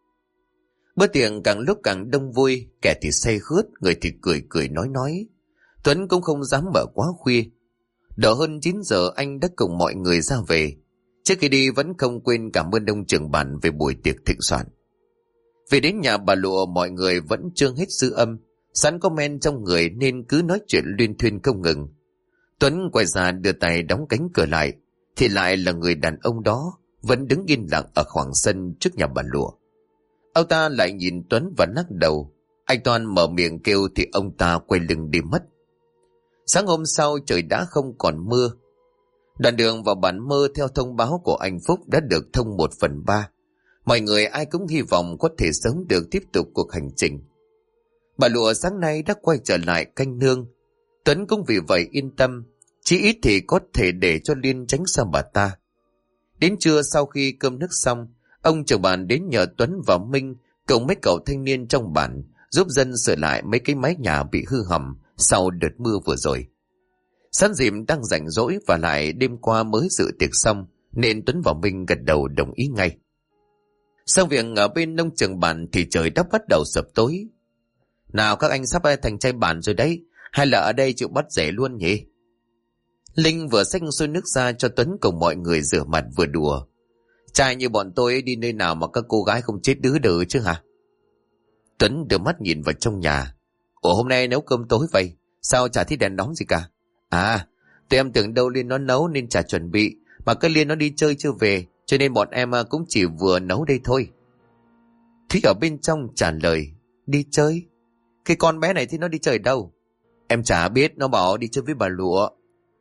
Bữa tiệc càng lúc càng đông vui, kẻ thì say khướt, người thì cười cười nói. Tuấn cũng không dám mở quá khuya. Đợi hơn 9 giờ anh đã cùng mọi người ra về. Trước khi đi vẫn không quên cảm ơn ông trưởng bản về buổi tiệc thịnh soạn. Về đến nhà bà Lụa mọi người vẫn chưa hết dư âm, sẵn có men trong người nên cứ nói chuyện luyên thuyên không ngừng. Tuấn quay ra đưa tay đóng cánh cửa lại, thì lại là người đàn ông đó vẫn đứng yên lặng ở khoảng sân trước nhà bà Lụa. Ông ta lại nhìn Tuấn và lắc đầu. Anh Toàn mở miệng kêu thì ông ta quay lưng đi mất. Sáng hôm sau trời đã không còn mưa. Đoạn đường vào bản mơ theo thông báo của anh Phúc đã được thông 1/3. Mọi người ai cũng hy vọng có thể sớm được tiếp tục cuộc hành trình. Bà Lụa sáng nay đã quay trở lại canh nương. Tuấn cũng vì vậy yên tâm, chí ít thì có thể để cho Liên tránh xa bà ta. Đến trưa sau khi cơm nước xong, ông trưởng bản đến nhờ Tuấn và Minh cùng mấy cậu thanh niên trong bản giúp dân sửa lại mấy cái mái nhà bị hư hỏng sau đợt mưa vừa rồi. Sẵn dịp đang rảnh rỗi và lại đêm qua mới dự tiệc xong nên Tuấn và Minh gật đầu đồng ý ngay. Sau việc ở bên nông trường bản thì trời đã bắt đầu sập tối. Nào các anh sắp thành trai bản rồi đấy, hay là ở đây chịu bắt rẻ luôn nhỉ? Linh vừa xách xôi nước ra cho Tuấn cùng mọi người rửa mặt vừa đùa. Trai như bọn tôi đi nơi nào mà các cô gái không chết đứa đừ chứ hả? Tuấn đưa mắt nhìn vào trong nhà. Ủa hôm nay nấu cơm tối vậy? Sao chả thấy đèn đóm gì cả? À, tụi em tưởng đâu Liên nó nấu nên chả chuẩn bị. Mà cái Liên nó đi chơi chưa về, cho nên bọn em cũng chỉ vừa nấu đây thôi. Thúy ở bên trong trả lời. Đi chơi? Cái con bé này thì nó đi chơi đâu? Em chả biết, nó bảo đi chơi với bà Lụa.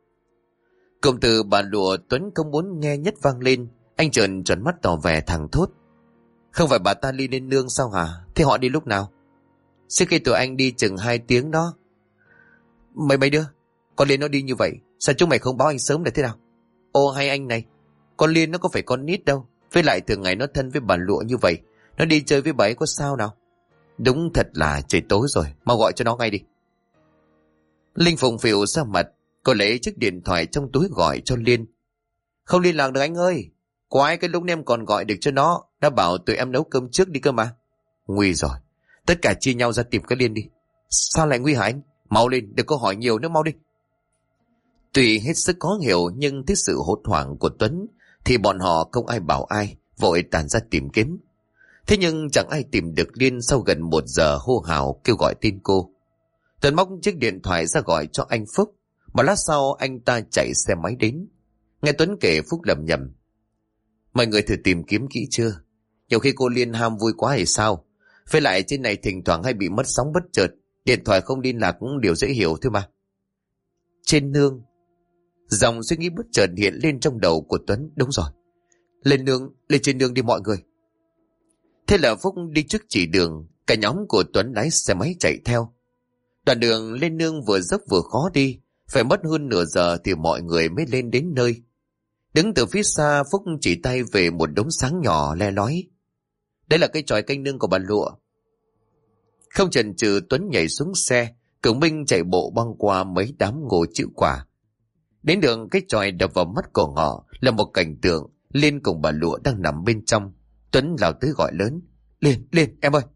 Cụm từ bà Lụa Tuấn không muốn nghe nhất vang lên. Anh trợn tròn mắt tỏ vẻ thẳng thốt. Không phải bà ta đi lên nương sao hả? Thế họ đi lúc nào? Trước khi tụi anh đi chừng 2 tiếng đó. Mấy đứa, con Liên nó đi như vậy, sao chúng mày không báo anh sớm là thế nào? Ô hai anh này, con Liên nó có phải con nít đâu. Với lại thường ngày nó thân với bà Lụa như vậy, nó đi chơi với bà ấy có sao nào? Đúng thật là trời tối rồi, mau gọi cho nó ngay đi. Linh phụng phịu ra mặt, cô lấy chiếc điện thoại trong túi gọi cho Liên. Không liên lạc được anh ơi. Quái cái lúc em còn gọi được cho nó bảo tụi em nấu cơm trước đi cơ mà. Nguy rồi, tất cả chia nhau ra tìm cái Liên đi. Sao lại nguy hả anh? Mau lên, đừng có hỏi nhiều nữa, mau đi. Tuy hết sức khó hiểu nhưng thấy sự hốt hoảng của Tuấn thì bọn họ không ai bảo ai, vội tản ra tìm kiếm. Thế nhưng chẳng ai tìm được Liên sau gần 1 giờ hô hào kêu gọi tin cô. Tuấn móc chiếc điện thoại ra gọi cho anh Phúc. Một lát sau anh ta chạy xe máy đến. Nghe Tuấn kể, Phúc lẩm nhẩm. Mọi người thử tìm kiếm kỹ chưa? Nhiều khi cô Liên ham vui quá hay sao? Với lại trên này thỉnh thoảng hay bị mất sóng bất chợt, điện thoại không liên lạc cũng điều dễ hiểu thôi mà. Trên nương. Dòng suy nghĩ bất chợt hiện lên trong đầu của Tuấn. Đúng rồi, lên trên nương đi mọi người. Thế là Phúc đi trước chỉ đường, cả nhóm của Tuấn lái xe máy chạy theo. Đoạn đường lên nương vừa dốc vừa khó đi, phải mất hơn nửa giờ thì mọi người mới lên đến nơi. Đứng từ phía xa, Phúc chỉ tay về một đống sáng nhỏ le lói. Đây là cây chòi canh nương của bà Lụa. Không chần chừ, Tuấn nhảy xuống xe, Cường Minh chạy bộ băng qua mấy đám ngô chịu quả. Đến đường cái chòi đập vào mắt của họ là một cảnh tượng Liên cùng bà Lụa đang nằm bên trong. Tuấn lao tới gọi lớn. Liên, em ơi.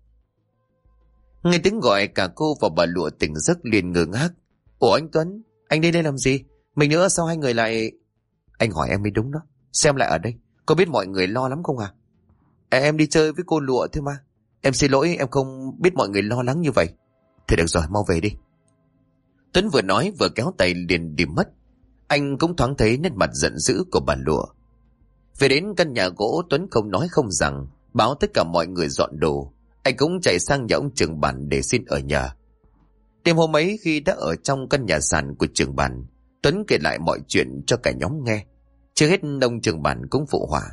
Nghe tiếng gọi, cả cô và bà Lụa tỉnh giấc liền ngơ ngác. Ủa anh Tuấn, anh đi đây làm gì? Mình nữa sao hai người lại... Anh hỏi em mới đúng đó. Xem lại ở đây, có biết mọi người lo lắm không à? Em đi chơi với cô Lụa thôi mà. Em xin lỗi, em không biết mọi người lo lắng như vậy. Thì được rồi, mau về đi. Tuấn vừa nói vừa kéo tay liền đi mất. Anh cũng thoáng thấy nét mặt giận dữ của bà Lụa. Về đến căn nhà gỗ, Tuấn không nói không rằng, báo tất cả mọi người dọn đồ. Anh cũng chạy sang nhà ông trưởng bản để xin ở nhờ. Đêm hôm ấy, khi đã ở trong căn nhà sàn của trưởng bản, Tuấn kể lại mọi chuyện cho cả nhóm nghe. Chưa hết, ông trưởng bản cũng phụ họa.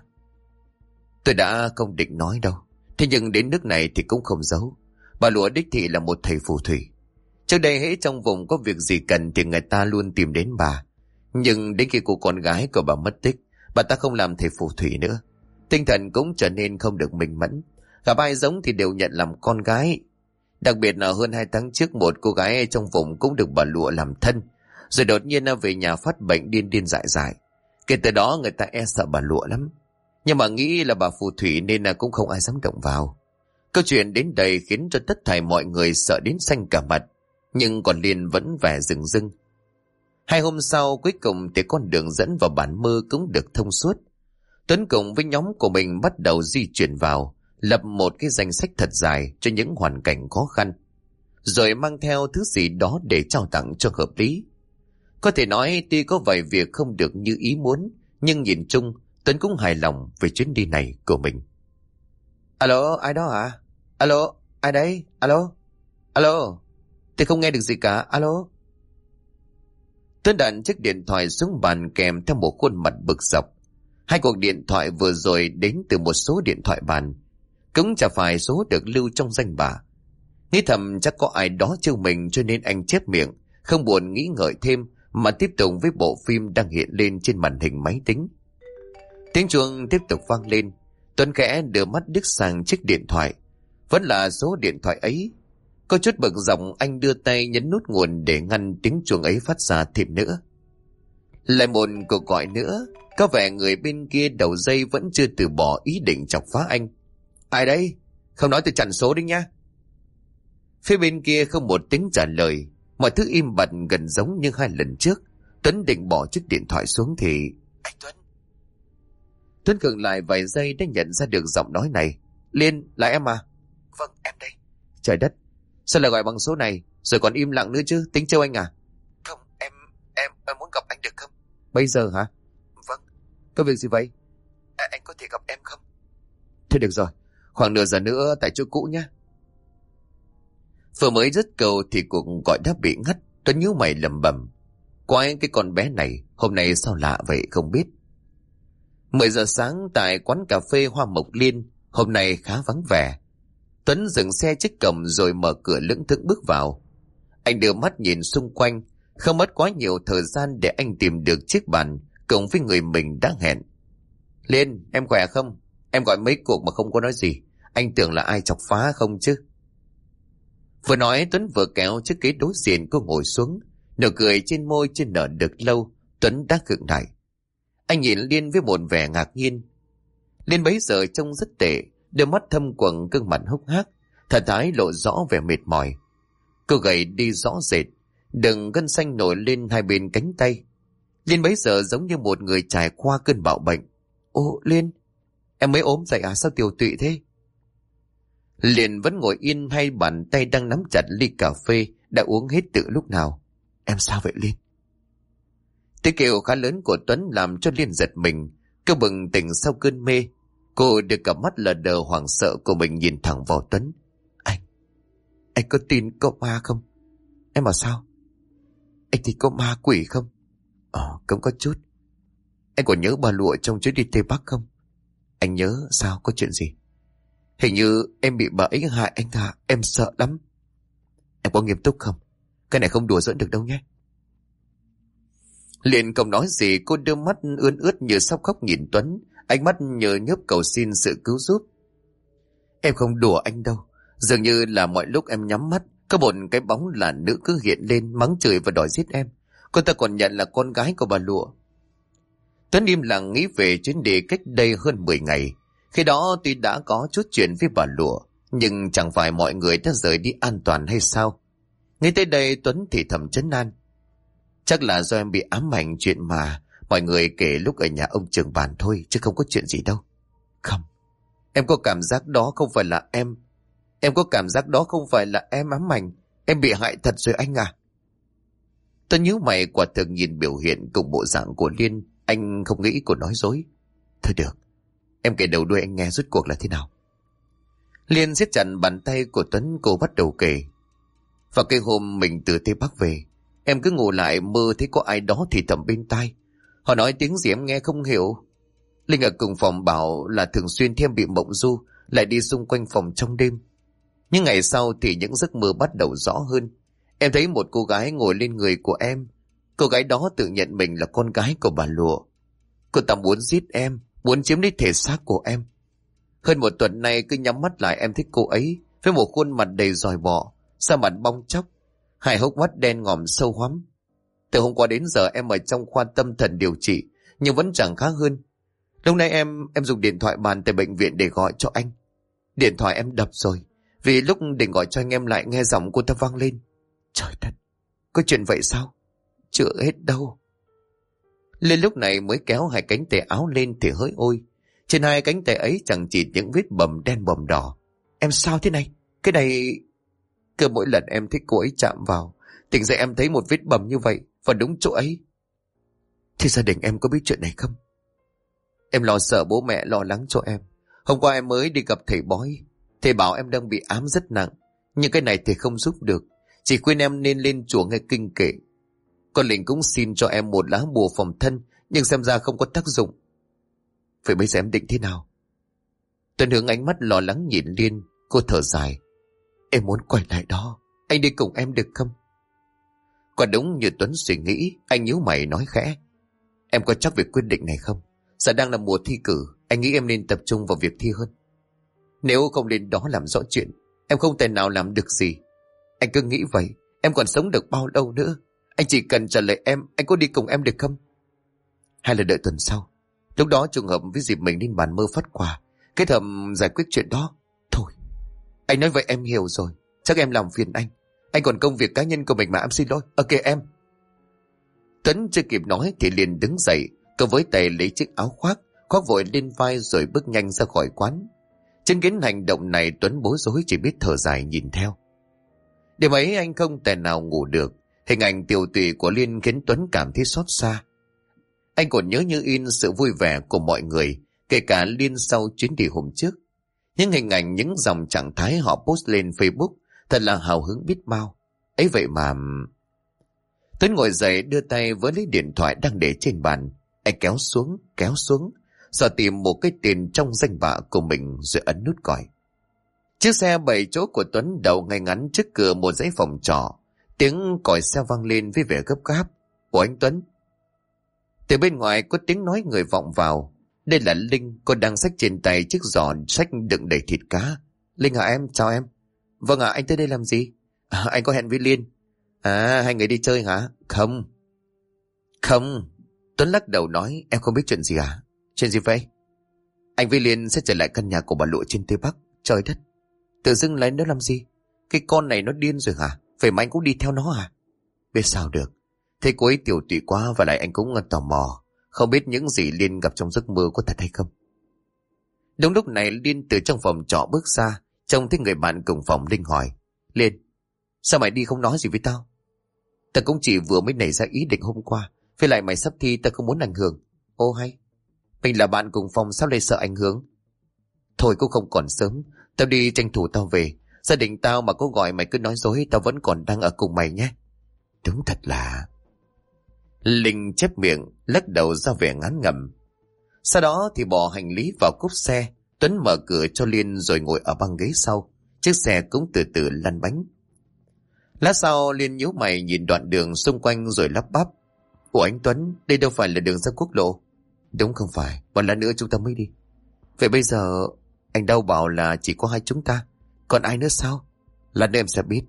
Tôi đã không định nói đâu, thế nhưng đến nước này thì cũng không giấu. Bà Lụa đích thị là một thầy phù thủy. Trước đây hễ trong vùng có việc gì cần thì người ta luôn tìm đến bà. Nhưng đến khi cô con gái của bà mất tích, bà ta không làm thầy phù thủy nữa. Tinh thần cũng trở nên không được minh mẫn. Gặp ai giống thì đều nhận làm con gái. Đặc biệt là hơn 2 tháng trước, một cô gái trong vùng cũng được bà Lụa làm thân. Rồi đột nhiên về nhà phát bệnh điên dại dại. Kể từ đó người ta e sợ bà Lụa lắm. Nhưng mà nghĩ là bà phù thủy nên là cũng không ai dám động vào. Câu chuyện đến đây khiến cho tất thảy mọi người sợ đến xanh cả mặt. Nhưng còn Liên vẫn vẻ rừng rưng. 2 hôm sau, cuối cùng thì con đường dẫn vào bản mơ cũng được thông suốt. Tuấn cùng với nhóm của mình bắt đầu di chuyển vào, lập một cái danh sách thật dài cho những hoàn cảnh khó khăn, rồi mang theo thứ gì đó để trao tặng cho hợp lý. Có thể nói tuy có vài việc không được như ý muốn, nhưng nhìn chung Tuấn cũng hài lòng về chuyến đi này của mình. Alo, ai đó hả? Alo, ai đấy? Alo? Alo? Tôi không nghe được gì cả. Alo? Tuấn đặt chiếc điện thoại xuống bàn kèm theo một khuôn mặt bực dọc. 2 cuộc điện thoại vừa rồi đến từ một số điện thoại bàn, cũng chả phải số được lưu trong danh bạ. Nghĩ thầm chắc có ai đó trêu mình cho nên anh chép miệng, không buồn nghĩ ngợi thêm mà tiếp tục với bộ phim đang hiện lên trên màn hình máy tính. Tiếng chuông tiếp tục vang lên. Tuấn khẽ đưa mắt liếc sang chiếc điện thoại. Vẫn là số điện thoại ấy. Có chút bực dọc, anh đưa tay nhấn nút nguồn để ngăn tiếng chuông ấy phát ra thêm nữa. Lại một cuộc gọi nữa. Có vẻ người bên kia đầu dây vẫn chưa từ bỏ ý định chọc phá anh. Ai đấy? Không nói tôi chặn số đi nha. Phía bên kia không một tiếng trả lời. Mọi thứ im bặt gần giống như 2 lần trước. Tuấn định bỏ chiếc điện thoại xuống thì... Anh Tuấn! Tuấn khựng lại vài giây đã nhận ra được giọng nói này. Liên, là em à? Vâng, em đây. Trời đất! Sao lại gọi bằng số này? Rồi còn im lặng nữa chứ, tính trêu anh à? Không, em muốn gặp anh được không? Bây giờ hả? Vâng. Có việc gì vậy? Anh có thể gặp em không? Thôi được rồi, khoảng nửa giờ nữa tại chỗ cũ nhé. Vừa mới dứt câu thì cuộc gọi đã bị ngắt. Tuấn nhíu mày lẩm bẩm. Quái cái con bé này, hôm nay sao lạ vậy không biết. 10 giờ sáng tại quán cà phê Hoa Mộc Liên, hôm nay khá vắng vẻ. Tuấn dừng xe trước cổng rồi mở cửa lững thững bước vào. Anh đưa mắt nhìn xung quanh, không mất quá nhiều thời gian để anh tìm được chiếc bàn cùng với người mình đã hẹn. Liên, em khỏe không? Em gọi mấy cuộc mà không có nói gì. Anh tưởng là ai chọc phá không chứ? Vừa nói Tuấn vừa kéo chiếc ghế đối diện cô ngồi xuống. Nụ cười trên môi chưa nở được lâu, Tuấn đã khựng lại. Anh nhìn Liên với một vẻ ngạc nhiên. Liên bấy giờ trông rất tệ, đôi mắt thâm quầng, gương mặt hốc hác, thần thái lộ rõ vẻ mệt mỏi. Cô gầy đi rõ rệt, đường gân xanh nổi lên hai bên cánh tay. Liên bấy giờ giống như một người trải qua cơn bạo bệnh. Ô Liên, em mới ốm dậy à, sao tiều tụy thế? Liên vẫn ngồi yên, hai bàn tay đang nắm chặt ly cà phê đã uống hết từ lúc nào. Em sao vậy Liên? Tiếng kêu khá lớn của Tuấn làm cho Liên giật mình. Cô bừng tỉnh sau cơn mê. Cô đưa cặp mắt lờ đờ hoảng sợ của mình nhìn thẳng vào Tuấn. Anh có tin có ma không? Em bảo sao? Anh thì có ma quỷ không? Cũng có chút. Anh còn nhớ bà Lụa trong chuyến đi Tây Bắc không? Anh nhớ, sao, có chuyện gì? Hình như em bị bà ấy hại anh à, em sợ lắm. Em có nghiêm túc không? Cái này không đùa giỡn được đâu nhé. Liền không nói gì, cô đưa mắt ươn ướt như sắp khóc nhìn Tuấn, ánh mắt nhờ nhớp cầu xin sự cứu giúp. Em không đùa anh đâu. Dường như là mọi lúc em nhắm mắt, có một cái bóng là nữ cứ hiện lên mắng chửi và đòi giết em. Cô ta còn nhận là con gái của bà Lụa. Tuấn im lặng nghĩ về chuyến đi cách đây hơn 10 ngày. Khi đó tuy đã có chút chuyện với bà Lụa, nhưng chẳng phải mọi người đã rời đi an toàn hay sao? Ngay tới đây Tuấn thì thầm trấn an. Chắc là do em bị ám ảnh chuyện mà mọi người kể lúc ở nhà ông trưởng bản thôi, chứ không có chuyện gì đâu. Không, em có cảm giác đó không phải là em. Em có cảm giác đó không phải là em ám ảnh. Em bị hại thật rồi anh à. Tôi nhíu mày, quả thực nhìn biểu hiện cùng bộ dạng của Liên, anh không nghĩ cô nói dối. Thôi được, em kể đầu đuôi anh nghe rốt cuộc là thế nào. Liên siết chặt bàn tay của Tuấn, cô bắt đầu kể. Vào cái hôm mình từ Tây Bắc về, em cứ ngủ lại mơ thấy có ai đó thì thầm bên tai. Họ nói tiếng gì em nghe không hiểu. Linh ở cùng phòng bảo là thường xuyên thêm bị mộng du, lại đi xung quanh phòng trong đêm. Nhưng ngày sau thì những giấc mơ bắt đầu rõ hơn. Em thấy một cô gái ngồi lên người của em. Cô gái đó tự nhận mình là con gái của bà Lụa. Cô ta muốn giết em, muốn chiếm lấy thể xác của em. Hơn một tuần nay cứ nhắm mắt lại em thấy cô ấy với một khuôn mặt đầy dòi bọ, da mặt bong tróc, hai hốc mắt đen ngòm sâu hoắm. Từ hôm qua đến giờ em ở trong khoa tâm thần điều trị, nhưng vẫn chẳng khá hơn. Lúc nãy em dùng điện thoại bàn tại bệnh viện để gọi cho anh. Điện thoại em đập rồi, vì lúc định gọi cho anh em lại nghe giọng cô ta vang lên. Trời đất, có chuyện vậy sao? Chưa hết đâu. Lên lúc này mới kéo hai cánh tay áo lên thì hỡi ôi. Trên hai cánh tay ấy chẳng chỉ những vết bầm đen bầm đỏ. Em sao thế này? Cái này... Cứ mỗi lần em thích cô ấy chạm vào, tỉnh dậy em thấy một vết bầm như vậy, và đúng chỗ ấy. Thì gia đình em có biết chuyện này không? Em lo sợ bố mẹ lo lắng cho em. Hôm qua em mới đi gặp thầy bói. Thầy bảo em đang bị ám rất nặng, nhưng cái này thầy không giúp được, chỉ khuyên em nên lên chùa nghe kinh kệ. Con Linh cũng xin cho em một lá bùa phòng thân, nhưng xem ra không có tác dụng. Vậy bây giờ em định thế nào? Tuấn hướng ánh mắt lo lắng nhìn Liên. Cô thở dài. Em muốn quay lại đó, anh đi cùng em được không? Quả đúng như Tuấn suy nghĩ. Anh nhíu mày nói khẽ. Em có chắc về quyết định này không? Giờ đang là mùa thi cử, anh nghĩ em nên tập trung vào việc thi hơn. Nếu không lên đó làm rõ chuyện, em không thể nào làm được gì. Anh cứ nghĩ vậy, em còn sống được bao lâu nữa? Anh chỉ cần trả lời em, anh có đi cùng em được không? Hay là đợi tuần sau, lúc đó trùng hợp với dịp mình lên bàn mơ phát quà, kết hợp giải quyết chuyện đó. Thôi, anh nói vậy em hiểu rồi. Chắc em làm phiền anh. Anh còn công việc cá nhân của mình mà, em xin lỗi. Ok em. Tuấn chưa kịp nói thì liền đứng dậy. Cậu với tay lấy chiếc áo khoác vội lên vai rồi bước nhanh ra khỏi quán. Chứng kiến hành động này, Tuấn bối rối chỉ biết thở dài nhìn theo. Đêm ấy anh không thể nào ngủ được. Hình ảnh tiều tụy của Liên khiến Tuấn cảm thấy xót xa. Anh còn nhớ như in sự vui vẻ của mọi người, kể cả Liên sau chuyến đi hôm trước. Những hình ảnh, những dòng trạng thái họ post lên Facebook thật là hào hứng biết bao. Ấy vậy mà... Tuấn ngồi dậy đưa tay với lấy điện thoại đang để trên bàn. Anh kéo xuống, rồi tìm một cái tiền trong danh bạ của mình rồi ấn nút gọi. Chiếc xe 7 chỗ của Tuấn đậu ngay ngắn trước cửa một dãy phòng trọ. Tiếng còi xe vang lên với vẻ gấp gáp. Của anh Tuấn. Từ bên ngoài có tiếng nói người vọng vào. Đây là Linh, cô đang xách trên tay chiếc giỏ xách đựng đầy thịt cá. Linh hả em? Chào em. Vâng ạ, anh tới đây làm gì? Anh có hẹn với Liên. À, hai người đi chơi hả? Không. Tuấn lắc đầu nói, em không biết chuyện gì à? Chuyện gì vậy? Anh với Liên sẽ trở lại căn nhà của bà Lụa trên Tây Bắc. Trời đất, tự dưng lấy nó làm gì? Cái con này nó điên rồi hả? Vậy mà anh cũng đi theo nó à? Biết sao được. Thế cô ấy tiểu tụy quá, và lại anh cũng tò mò. Không biết những gì Liên gặp trong giấc mơ có thật hay không. Đúng lúc này Liên từ trong phòng trọ bước ra, trông thấy người bạn cùng phòng. Linh hỏi, Liên, sao mày đi không nói gì với tao? Ta cũng chỉ vừa mới nảy ra ý định hôm qua. Với lại mày sắp thi, ta không muốn ảnh hưởng. Ô hay, mình là bạn cùng phòng, sao lại sợ ảnh hưởng? Thôi cũng không còn sớm, tao đi tranh thủ tao về. Gia đình tao mà có gọi mày cứ nói dối, tao vẫn còn đang ở cùng mày nhé. Đúng thật là... Linh chép miệng, lắc đầu ra vẻ ngán ngẩm. Sau đó thì bỏ hành lý vào cốp xe. Tuấn mở cửa cho Liên rồi ngồi ở băng ghế sau. Chiếc xe cũng từ từ lăn bánh. Lát sau Liên nhíu mày nhìn đoạn đường xung quanh rồi lắp bắp. Ủa anh Tuấn, đây đâu phải là đường ra quốc lộ? Đúng không phải, một lát nữa chúng ta mới đi. Vậy bây giờ anh đâu bảo là chỉ có hai chúng ta, còn ai nữa sao? Lát nữa em sẽ biết.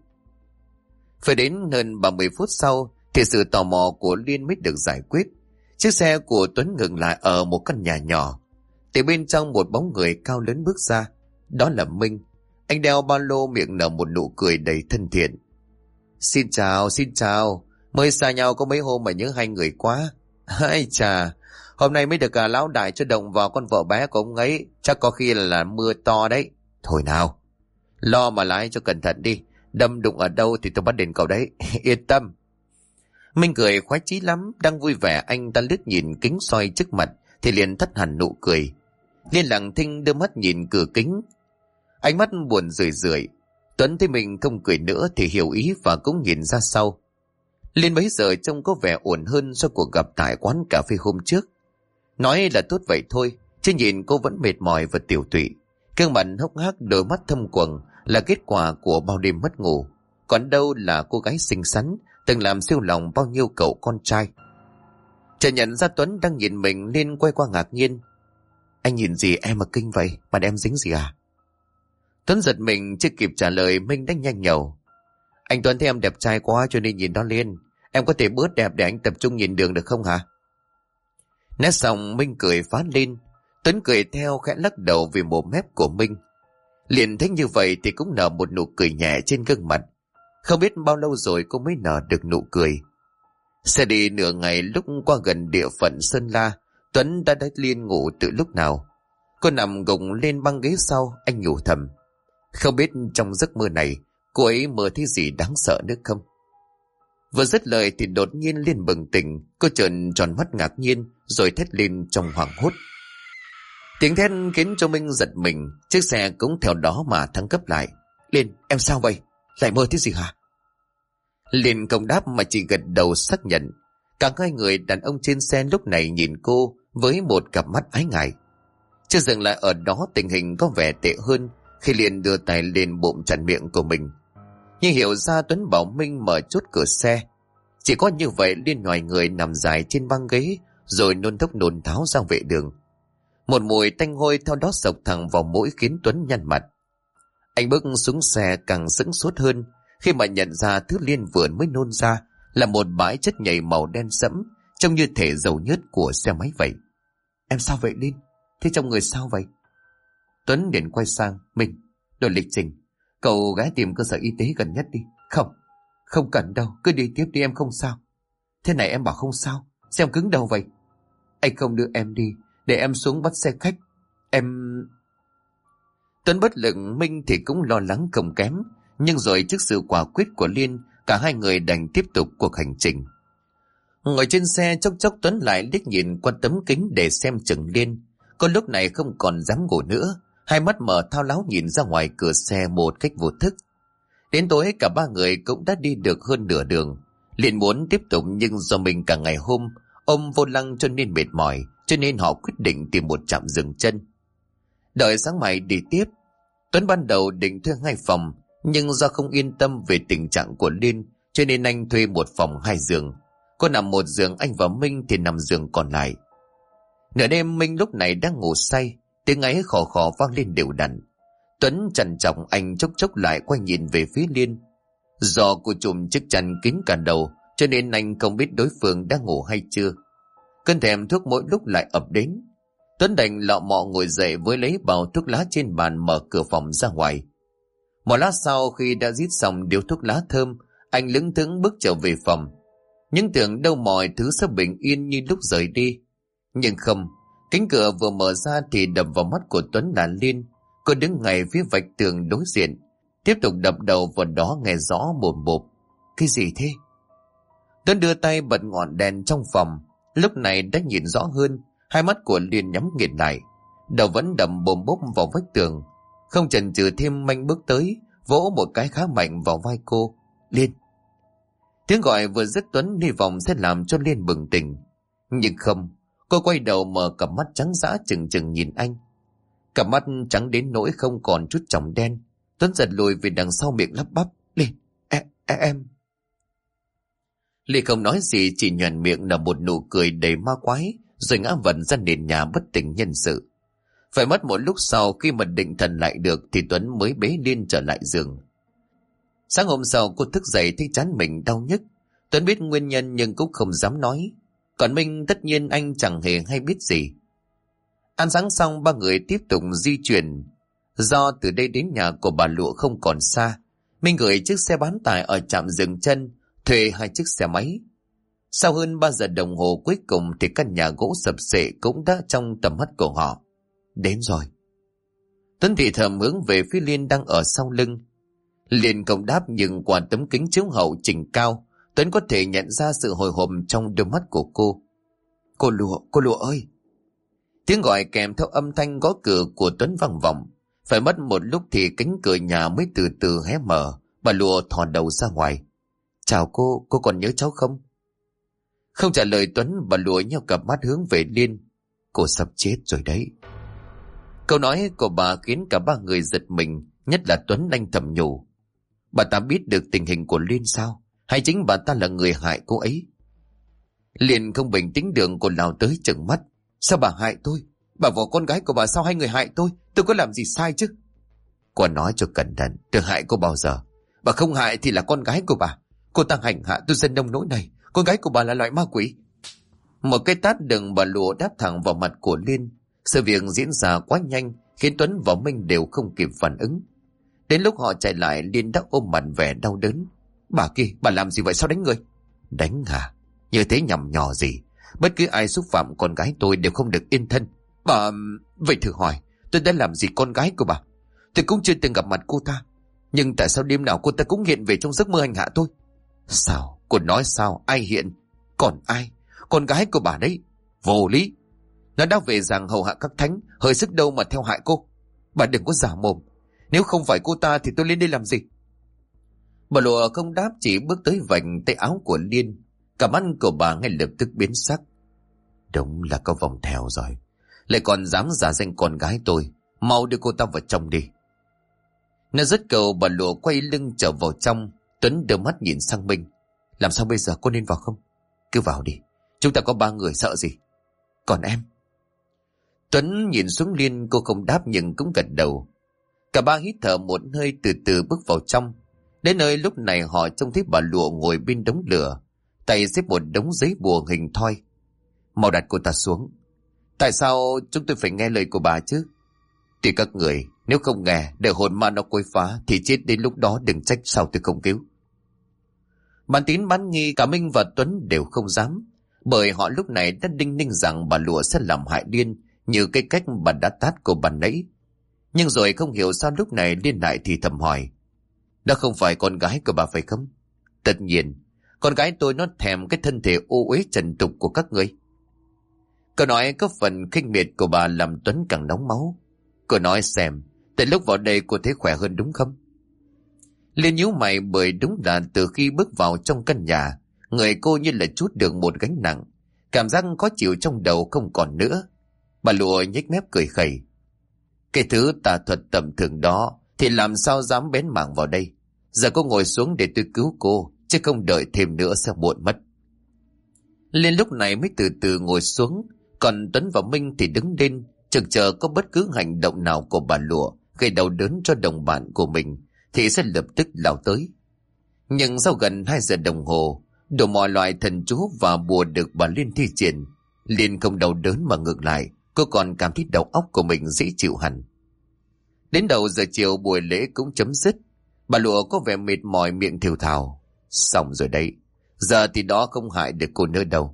Phải đến hơn 30 phút sau thì sự tò mò của Liên mới được giải quyết. Chiếc xe của Tuấn ngừng lại ở một căn nhà nhỏ. Từ bên trong một bóng người cao lớn bước ra. Đó là Minh. Anh đeo ba lô, miệng nở một nụ cười đầy thân thiện. Xin chào. Mới xa nhau có mấy hôm mà nhớ hai người quá. Ai chà, hôm nay mới được cả lão đại cho động vào con vợ bé của ông ấy. Chắc có khi là mưa to đấy. Thôi nào, lo mà lái cho cẩn thận đi. Đâm đụng ở đâu thì tôi bắt đến cậu đấy. Yên tâm. Minh cười khoái chí lắm. Đang vui vẻ anh ta lướt nhìn kính soi trước mặt thì liền thất hẳn nụ cười. Liên lặng thinh đưa mắt nhìn cửa kính, ánh mắt buồn rười rượi. Tuấn thấy mình không cười nữa thì hiểu ý và cũng nhìn ra sau. Liên bấy giờ trông có vẻ ổn hơn so cuộc gặp tại quán cà phê hôm trước. Nói là tốt vậy thôi, chứ nhìn cô vẫn mệt mỏi và tiểu tụy. Gương mặt hốc hác, đôi mắt thâm quầng là kết quả của bao đêm mất ngủ. Còn đâu là cô gái xinh xắn từng làm siêu lòng bao nhiêu cậu con trai. Chợt nhận ra Tuấn đang nhìn mình, Liên quay qua ngạc nhiên. Anh nhìn gì em mà kinh vậy? Mặt em dính gì à? Tuấn giật mình chưa kịp trả lời, Minh đã nhanh nhẩu. Anh Tuấn thấy em đẹp trai quá cho nên nhìn đó Liên. Em có thể bớt đẹp để anh tập trung nhìn đường được không hả? Nói xong Minh cười phá lên. Tuấn cười theo, khẽ lắc đầu vì mồm mép của Minh. Liền thấy như vậy thì cũng nở một nụ cười nhẹ trên gương mặt. Không biết bao lâu rồi cô mới nở được nụ cười. Xe đi nửa ngày, lúc qua gần địa phận Sơn La, Tuấn đã đẩy Liên ngủ từ lúc nào. Cô nằm gục lên băng ghế sau, anh nhủ thầm. Không biết trong giấc mơ này cô ấy mơ thấy gì đáng sợ nữa không? Vừa dứt lời thì đột nhiên Liên bừng tỉnh. Cô trợn tròn mắt ngạc nhiên rồi thét lên trong hoảng hốt. Tiếng thét khiến cho Minh giật mình. Chiếc xe cũng theo đó mà thăng cấp lại. Liên, em sao vậy? Lại mơ thấy gì hả? Liên không đáp mà chỉ gật đầu xác nhận. Cả hai người đàn ông trên xe lúc này nhìn cô với một cặp mắt ái ngại. Chưa dừng lại ở đó, tình hình có vẻ tệ hơn khi Liên đưa tay lên bụng chặn miệng của mình. Nhưng hiểu ra Tuấn bảo Minh mở chốt cửa xe. Chỉ có như vậy Liên nhòi người nằm dài trên băng ghế rồi nôn thốc nôn tháo ra vệ đường. Một mùi tanh hôi theo đó sộc thẳng vào mũi khiến Tuấn nhăn mặt. Anh bước xuống xe càng sững sốt hơn khi mà nhận ra thứ Liên vừa mới nôn ra là một bãi chất nhầy màu đen sẫm, trông như thể dầu nhớt của xe máy vậy. Em sao vậy Liên? Thế trong người sao vậy? Tuấn liền quay sang mình, đổi lịch trình. Cậu gái tìm cơ sở y tế gần nhất đi. Không cần đâu, cứ đi tiếp đi, em không sao. Thế này em bảo không sao, xem cứng đầu vậy. Anh không đưa em đi, để em xuống bắt xe khách. Tuấn bất lực, Minh thì cũng lo lắng không kém. Nhưng rồi trước sự quả quyết của Liên, cả hai người đành tiếp tục cuộc hành trình. Ngồi trên xe chốc chốc Tuấn lại liếc nhìn qua tấm kính để xem chừng Liên. Cô lúc này không còn dám ngủ nữa, hai mắt mở thao láo nhìn ra ngoài cửa xe một cách vô thức. Đến tối cả ba người cũng đã đi được hơn nửa đường. Liên muốn tiếp tục nhưng do mình cả ngày hôm ôm vô lăng cho nên mệt mỏi, cho nên họ quyết định tìm một trạm dừng chân. Đợi sáng mai đi tiếp. Tuấn ban đầu định thuê 2 phòng, nhưng do không yên tâm về tình trạng của Liên, cho nên anh thuê 1 phòng 2 giường. Cô nằm 1 giường, anh và Minh thì nằm giường còn lại. Nửa đêm Minh lúc này đang ngủ say, tiếng ấy khò khò vang lên đều đặn. Tuấn trằn trọc, anh chốc chốc lại quay nhìn về phía Liên. Do cô trùm chiếc chăn kín cả đầu, cho nên anh không biết đối phương đang ngủ hay chưa. Cơn thèm thuốc mỗi lúc lại ập đến. Tuấn đành lọ mọ ngồi dậy với lấy bao thuốc lá trên bàn, mở cửa phòng ra ngoài. Một lát sau, khi đã rít xong điếu thuốc lá thơm, anh lững thững bước trở về phòng. Nhưng tưởng đâu mọi thứ sẽ bình yên như lúc rời đi. Nhưng không, cánh cửa vừa mở ra thì đập vào mắt của Tuấn là Liên. Cô đứng ngay phía vạch tường đối diện, tiếp tục đập đầu vào đó nghe rõ mồm bộp. Cái gì thế? Tuấn đưa tay bật ngọn đèn trong phòng. Lúc này đã nhìn rõ hơn. Hai mắt của Liên nhắm nghiền lại, đầu vẫn đầm bồm bốp vào vách tường. Không chần chừ thêm, Manh bước tới, vỗ một cái khá mạnh vào vai cô. Liên! Tiếng gọi vừa dứt, Tuấn hy vọng sẽ làm cho Liên bừng tỉnh. Nhưng không, cô quay đầu mở cặp mắt trắng dã chừng chừng nhìn anh. Cặp mắt trắng đến nỗi không còn chút tròng đen. Tuấn giật lùi về đằng sau, miệng lắp bắp. Liên! Em! Liên không nói gì, chỉ nhoẻn miệng nở một nụ cười đầy ma quái, rồi ngã vật ra nền nhà bất tỉnh nhân sự. Phải mất một lúc sau, khi mà định thần lại được thì Tuấn mới bế Liên trở lại giường. Sáng hôm sau cô thức dậy thấy trán mình đau nhức. Tuấn biết nguyên nhân nhưng cũng không dám nói. Còn Minh tất nhiên anh chẳng hề hay biết gì. Ăn sáng xong, ba người tiếp tục di chuyển. Do từ đây đến nhà của bà Lụa không còn xa, Minh gửi chiếc xe bán tải ở trạm dừng chân, thuê 2 chiếc xe máy. Sau hơn 3 giờ đồng hồ cuối cùng thì căn nhà gỗ sập xệ cũng đã trong tầm mắt của họ. Đến rồi. Tuấn thì thầm hướng về phía Liên đang ở sau lưng. Liên không đáp, nhưng qua tấm kính chiếu hậu chỉnh cao, Tuấn có thể nhận ra sự hồi hộp trong đôi mắt của cô. Cô Lụa ơi! Tiếng gọi kèm theo âm thanh gõ cửa của Tuấn vang vọng. Phải mất một lúc thì cánh cửa nhà mới từ từ hé mở. Bà Lụa thò đầu ra ngoài. Chào cô còn nhớ cháu không? Không trả lời Tuấn, bà Lụa nheo cặp mắt hướng về Liên. Cô sắp chết rồi đấy. Câu nói của bà khiến cả ba người giật mình, nhất là Tuấn. Anh thầm nhủ. Bà ta biết được tình hình của Liên sao? Hay chính bà ta là người hại cô ấy? Liên không bình tĩnh được, cô lao tới trừng mắt. Sao bà hại tôi? Bà vợ con gái của bà, sao hai người hại tôi? Tôi có làm gì sai chứ? Cô nói cho cẩn thận, tôi hại cô bao giờ? Bà không hại thì là con gái của bà. Cô ta hành hạ tôi dân nông nỗi này. Con gái của bà là loại ma quỷ. Một cái tát đừng bà Lụa đáp thẳng vào mặt của Liên. Sự việc diễn ra quá nhanh khiến Tuấn và Minh đều không kịp phản ứng. Đến lúc họ chạy lại, Liên đã ôm mặt vẻ đau đớn. Bà kia, bà làm gì vậy, sao đánh người? Đánh hả? Như thế nhằm nhỏ gì? Bất cứ ai xúc phạm con gái tôi đều không được yên thân. Bà... Vậy thử hỏi, tôi đã làm gì con gái của bà? Tôi cũng chưa từng gặp mặt cô ta. Nhưng tại sao đêm nào cô ta cũng hiện về trong giấc mơ hành hạ tôi? Sao? Cô nói sao? Ai hiện? Còn ai? Con gái của bà đấy. Vô lý. Nó đã về rằng hầu hạ các thánh, hơi sức đâu mà theo hại cô. Bà đừng có giả mồm. Nếu không phải cô ta thì tôi lên đây làm gì? Bà Lụa không đáp, chỉ bước tới vành tay áo của Liên. Cả mắt của bà ngay lập tức biến sắc. Đúng là có vòng theo rồi. Lại còn dám giả danh con gái tôi. Mau đưa cô ta vào trong đi. Nó dứt câu, bà Lụa quay lưng trở vào trong. Tuấn đưa mắt nhìn sang Minh. Làm sao bây giờ, cô nên vào không? Cứ vào đi. Chúng ta có 3 người, sợ gì? Còn em? Tuấn nhìn xuống Liên, cô không đáp nhưng cũng gật đầu. Cả ba hít thở một hơi, từ từ bước vào trong. Đến nơi lúc này họ trông thấy bà Lụa ngồi bên đống lửa, tay xếp một đống giấy bùa hình thoi. Mau đặt cô ta xuống. Tại sao chúng tôi phải nghe lời của bà chứ? Thì các người, nếu không nghe, để hồn ma nó quấy phá thì chết đến lúc đó đừng trách sao tôi không cứu. Bán tín bán nghi, cả Minh và Tuấn đều không dám, bởi họ lúc này đã đinh ninh rằng bà Lụa sẽ làm hại Liên như cái cách bà đã tát cô bà nãy. Nhưng rồi không hiểu sao lúc này Liên lại thì thầm hỏi. Đó không phải con gái của bà phải không? Tất nhiên, con gái tôi nó thèm cái thân thể ô uế trần tục của các người. Câu nói có phần khinh miệt của bà làm Tuấn càng nóng máu. Cô nói xem, từ lúc vào đây cô thấy khỏe hơn đúng không? Liên nhíu mày, bởi đúng là từ khi bước vào trong căn nhà, người cô như là trút được một gánh nặng. Cảm giác khó chịu trong đầu không còn nữa. Bà Lụa nhếch mép cười khẩy. Cái thứ tà thuật tầm thường đó thì làm sao dám bén mảng vào đây. Giờ cô ngồi xuống để tôi cứu cô, chứ không đợi thêm nữa sẽ muộn mất. Liên lúc này mới từ từ ngồi xuống, còn Tuấn và Minh thì đứng lên, chực chờ có bất cứ hành động nào của bà Lụa gây đau đớn cho đồng bạn của mình thì sẽ lập tức lao tới. Nhưng sau gần 2 giờ đồng hồ, đủ mọi loại thần chú và bùa được bà Liên thi triển, Liên không đau đớn mà ngược lại, cô còn cảm thấy đầu óc của mình dễ chịu hẳn. Đến đầu giờ chiều buổi lễ cũng chấm dứt. Bà Lụa có vẻ mệt mỏi, miệng thều thào: xong rồi đấy, giờ thì đó không hại được cô nữa đâu.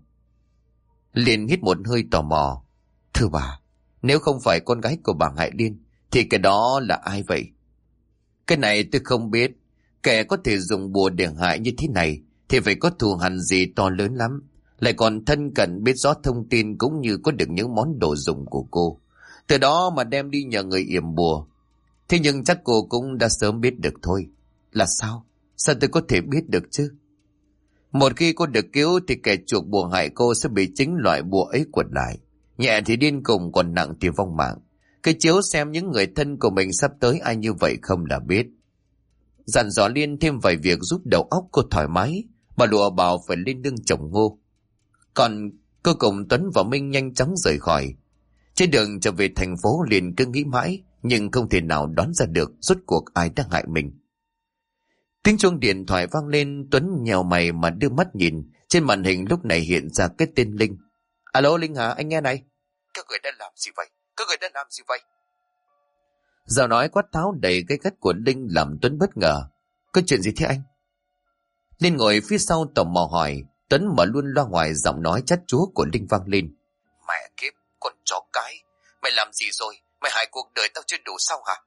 Liên hít một hơi tò mò: thưa bà, nếu không phải con gái của bà Hải Liên thì cái đó là ai vậy? Cái này tôi không biết. Kẻ có thể dùng bùa để hại như thế này thì phải có thù hằn gì to lớn lắm, lại còn thân cận, biết rõ thông tin cũng như có được những món đồ dùng của cô, từ đó mà đem đi nhờ người yểm bùa. Thế nhưng chắc cô cũng đã sớm biết được thôi. Là sao? Sao tôi có thể biết được chứ? Một khi cô được cứu thì kẻ chuộc bùa hại cô sẽ bị chính loại bùa ấy quật lại. Nhẹ thì điên cùng, còn nặng thì vong mạng. Cái chiếu xem những người thân của mình sắp tới ai như vậy không là biết. Dặn dò Liên thêm vài việc giúp đầu óc cô thoải mái, bà Lụa bảo phải lên nương trồng ngô. Còn cô cùng Tuấn và Minh nhanh chóng rời khỏi. Trên đường trở về thành phố, Liên cứ nghĩ mãi nhưng không thể nào đoán ra được rốt cuộc ai đang hại mình. Tiếng chuông điện thoại vang lên, Tuấn nhèo mày mà đưa mắt nhìn. Trên màn hình lúc này hiện ra cái tên Linh. Alo Linh hả, anh nghe này. Các người đã làm gì vậy? Các người đã làm gì vậy? Giọng nói quát tháo đầy cái gắt của Linh làm Tuấn bất ngờ. Có chuyện gì thế anh? Linh ngồi phía sau tò mò hỏi. Tuấn mở luôn loa ngoài, giọng nói chát chúa của Linh vang lên. Mẹ kiếp, con chó cái, mày làm gì rồi? Mày hại cuộc đời tao chưa đủ sao hả?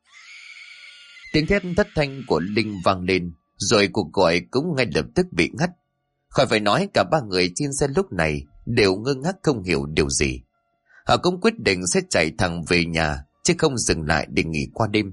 Tiếng thét thất thanh của Linh vang lên, rồi cuộc gọi cũng ngay lập tức bị ngắt. Khỏi phải nói, cả ba người trên xe lúc này đều ngơ ngác không hiểu điều gì. Họ cũng quyết định sẽ chạy thẳng về nhà, chứ không dừng lại để nghỉ qua đêm.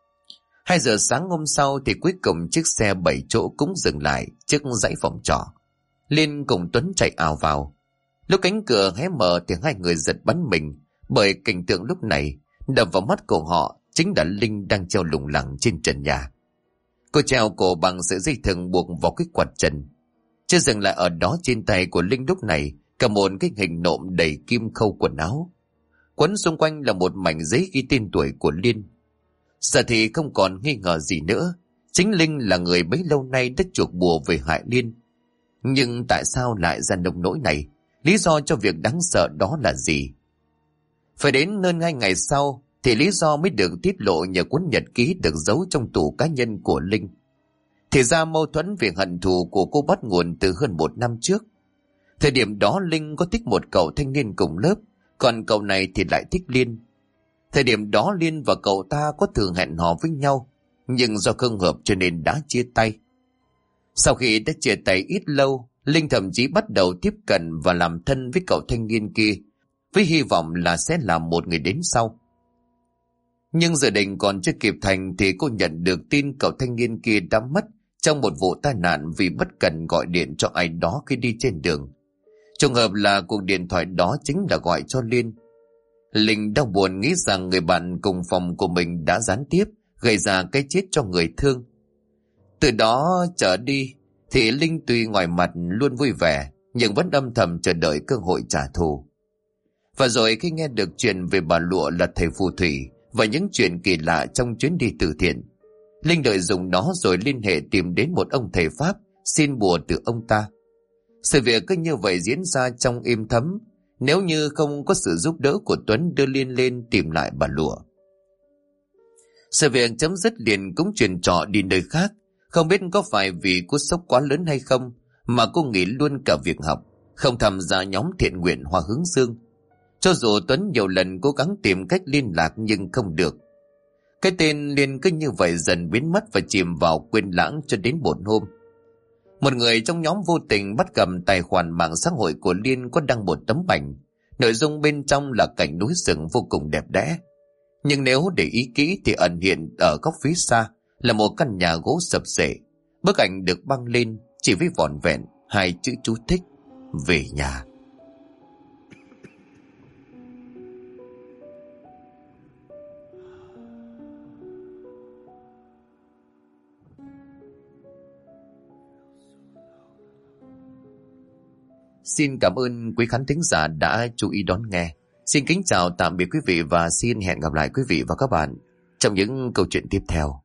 2 giờ sáng hôm sau thì cuối cùng chiếc xe 7 chỗ cũng dừng lại trước dãy phòng trọ. Liên cùng Tuấn chạy ào vào. Lúc cánh cửa hé mở thì hai người giật bắn mình, bởi cảnh tượng lúc này đập vào mắt của họ chính là Linh đang treo lủng lẳng trên trần nhà. Cô treo cổ bằng sợi dây thừng buộc vào cái quạt trần. Chưa dừng lại ở đó, trên tay của Linh lúc này cầm một cái hình nộm đầy kim khâu quần áo. Quấn xung quanh là một mảnh giấy ghi tên tuổi của Liên. Giờ thì không còn nghi ngờ gì nữa, chính Linh là người bấy lâu nay đã chuộc bùa về hại Liên. Nhưng tại sao lại ra nông nỗi này? Lý do cho việc đáng sợ đó là gì? Phải đến hơn 2 ngày sau thì lý do mới được tiết lộ nhờ cuốn nhật ký được giấu trong tủ cá nhân của Linh. Thì ra mâu thuẫn về hận thù của cô bắt nguồn từ hơn 1 năm trước. Thời điểm đó Linh có thích một cậu thanh niên cùng lớp, còn cậu này thì lại thích Liên. Thời điểm đó Liên và cậu ta có thường hẹn hò với nhau, nhưng do không hợp cho nên đã chia tay. Sau khi đã chia tay ít lâu, Linh thậm chí bắt đầu tiếp cận và làm thân với cậu thanh niên kia, với hy vọng là sẽ là một người đến sau. Nhưng dự định còn chưa kịp thành thì cô nhận được tin cậu thanh niên kia đã mất trong một vụ tai nạn vì bất cần gọi điện cho ai đó khi đi trên đường. Trùng hợp là cuộc điện thoại đó chính là gọi cho Liên. Linh đau buồn nghĩ rằng người bạn cùng phòng của mình đã gián tiếp gây ra cái chết cho người thương. Từ đó trở đi thì Linh tuy ngoài mặt luôn vui vẻ nhưng vẫn âm thầm chờ đợi cơ hội trả thù. Và rồi khi nghe được chuyện về bà Lụa là thầy phù thủy và những chuyện kỳ lạ trong chuyến đi từ thiện, Linh đợi dùng nó rồi liên hệ tìm đến một ông thầy Pháp xin bùa từ ông ta. Sự việc cứ như vậy diễn ra trong im thấm, nếu như không có sự giúp đỡ của Tuấn đưa Liên lên tìm lại bà Lụa. Sự việc chấm dứt liền cũng chuyển trọ đi nơi khác. Không biết có phải vì cú sốc quá lớn hay không mà cô nghỉ luôn cả việc học, không tham gia nhóm thiện nguyện Hoa Hướng Dương. Cho dù Tuấn nhiều lần cố gắng tìm cách liên lạc nhưng không được. Cái tên Liên cứ như vậy dần biến mất và chìm vào quên lãng cho đến một hôm. Một người trong nhóm vô tình bắt gặp tài khoản mạng xã hội của Liên có đăng một tấm ảnh. Nội dung bên trong là cảnh núi rừng vô cùng đẹp đẽ. Nhưng nếu để ý kỹ thì ẩn hiện ở góc phía xa là một căn nhà gỗ sập xệ. Bức ảnh được băng lên chỉ với vỏn vẹn 2 chữ chú thích: về nhà. Xin cảm ơn quý khán thính giả đã chú ý đón nghe. Xin kính chào tạm biệt quý vị và xin hẹn gặp lại quý vị và các bạn trong những câu chuyện tiếp theo.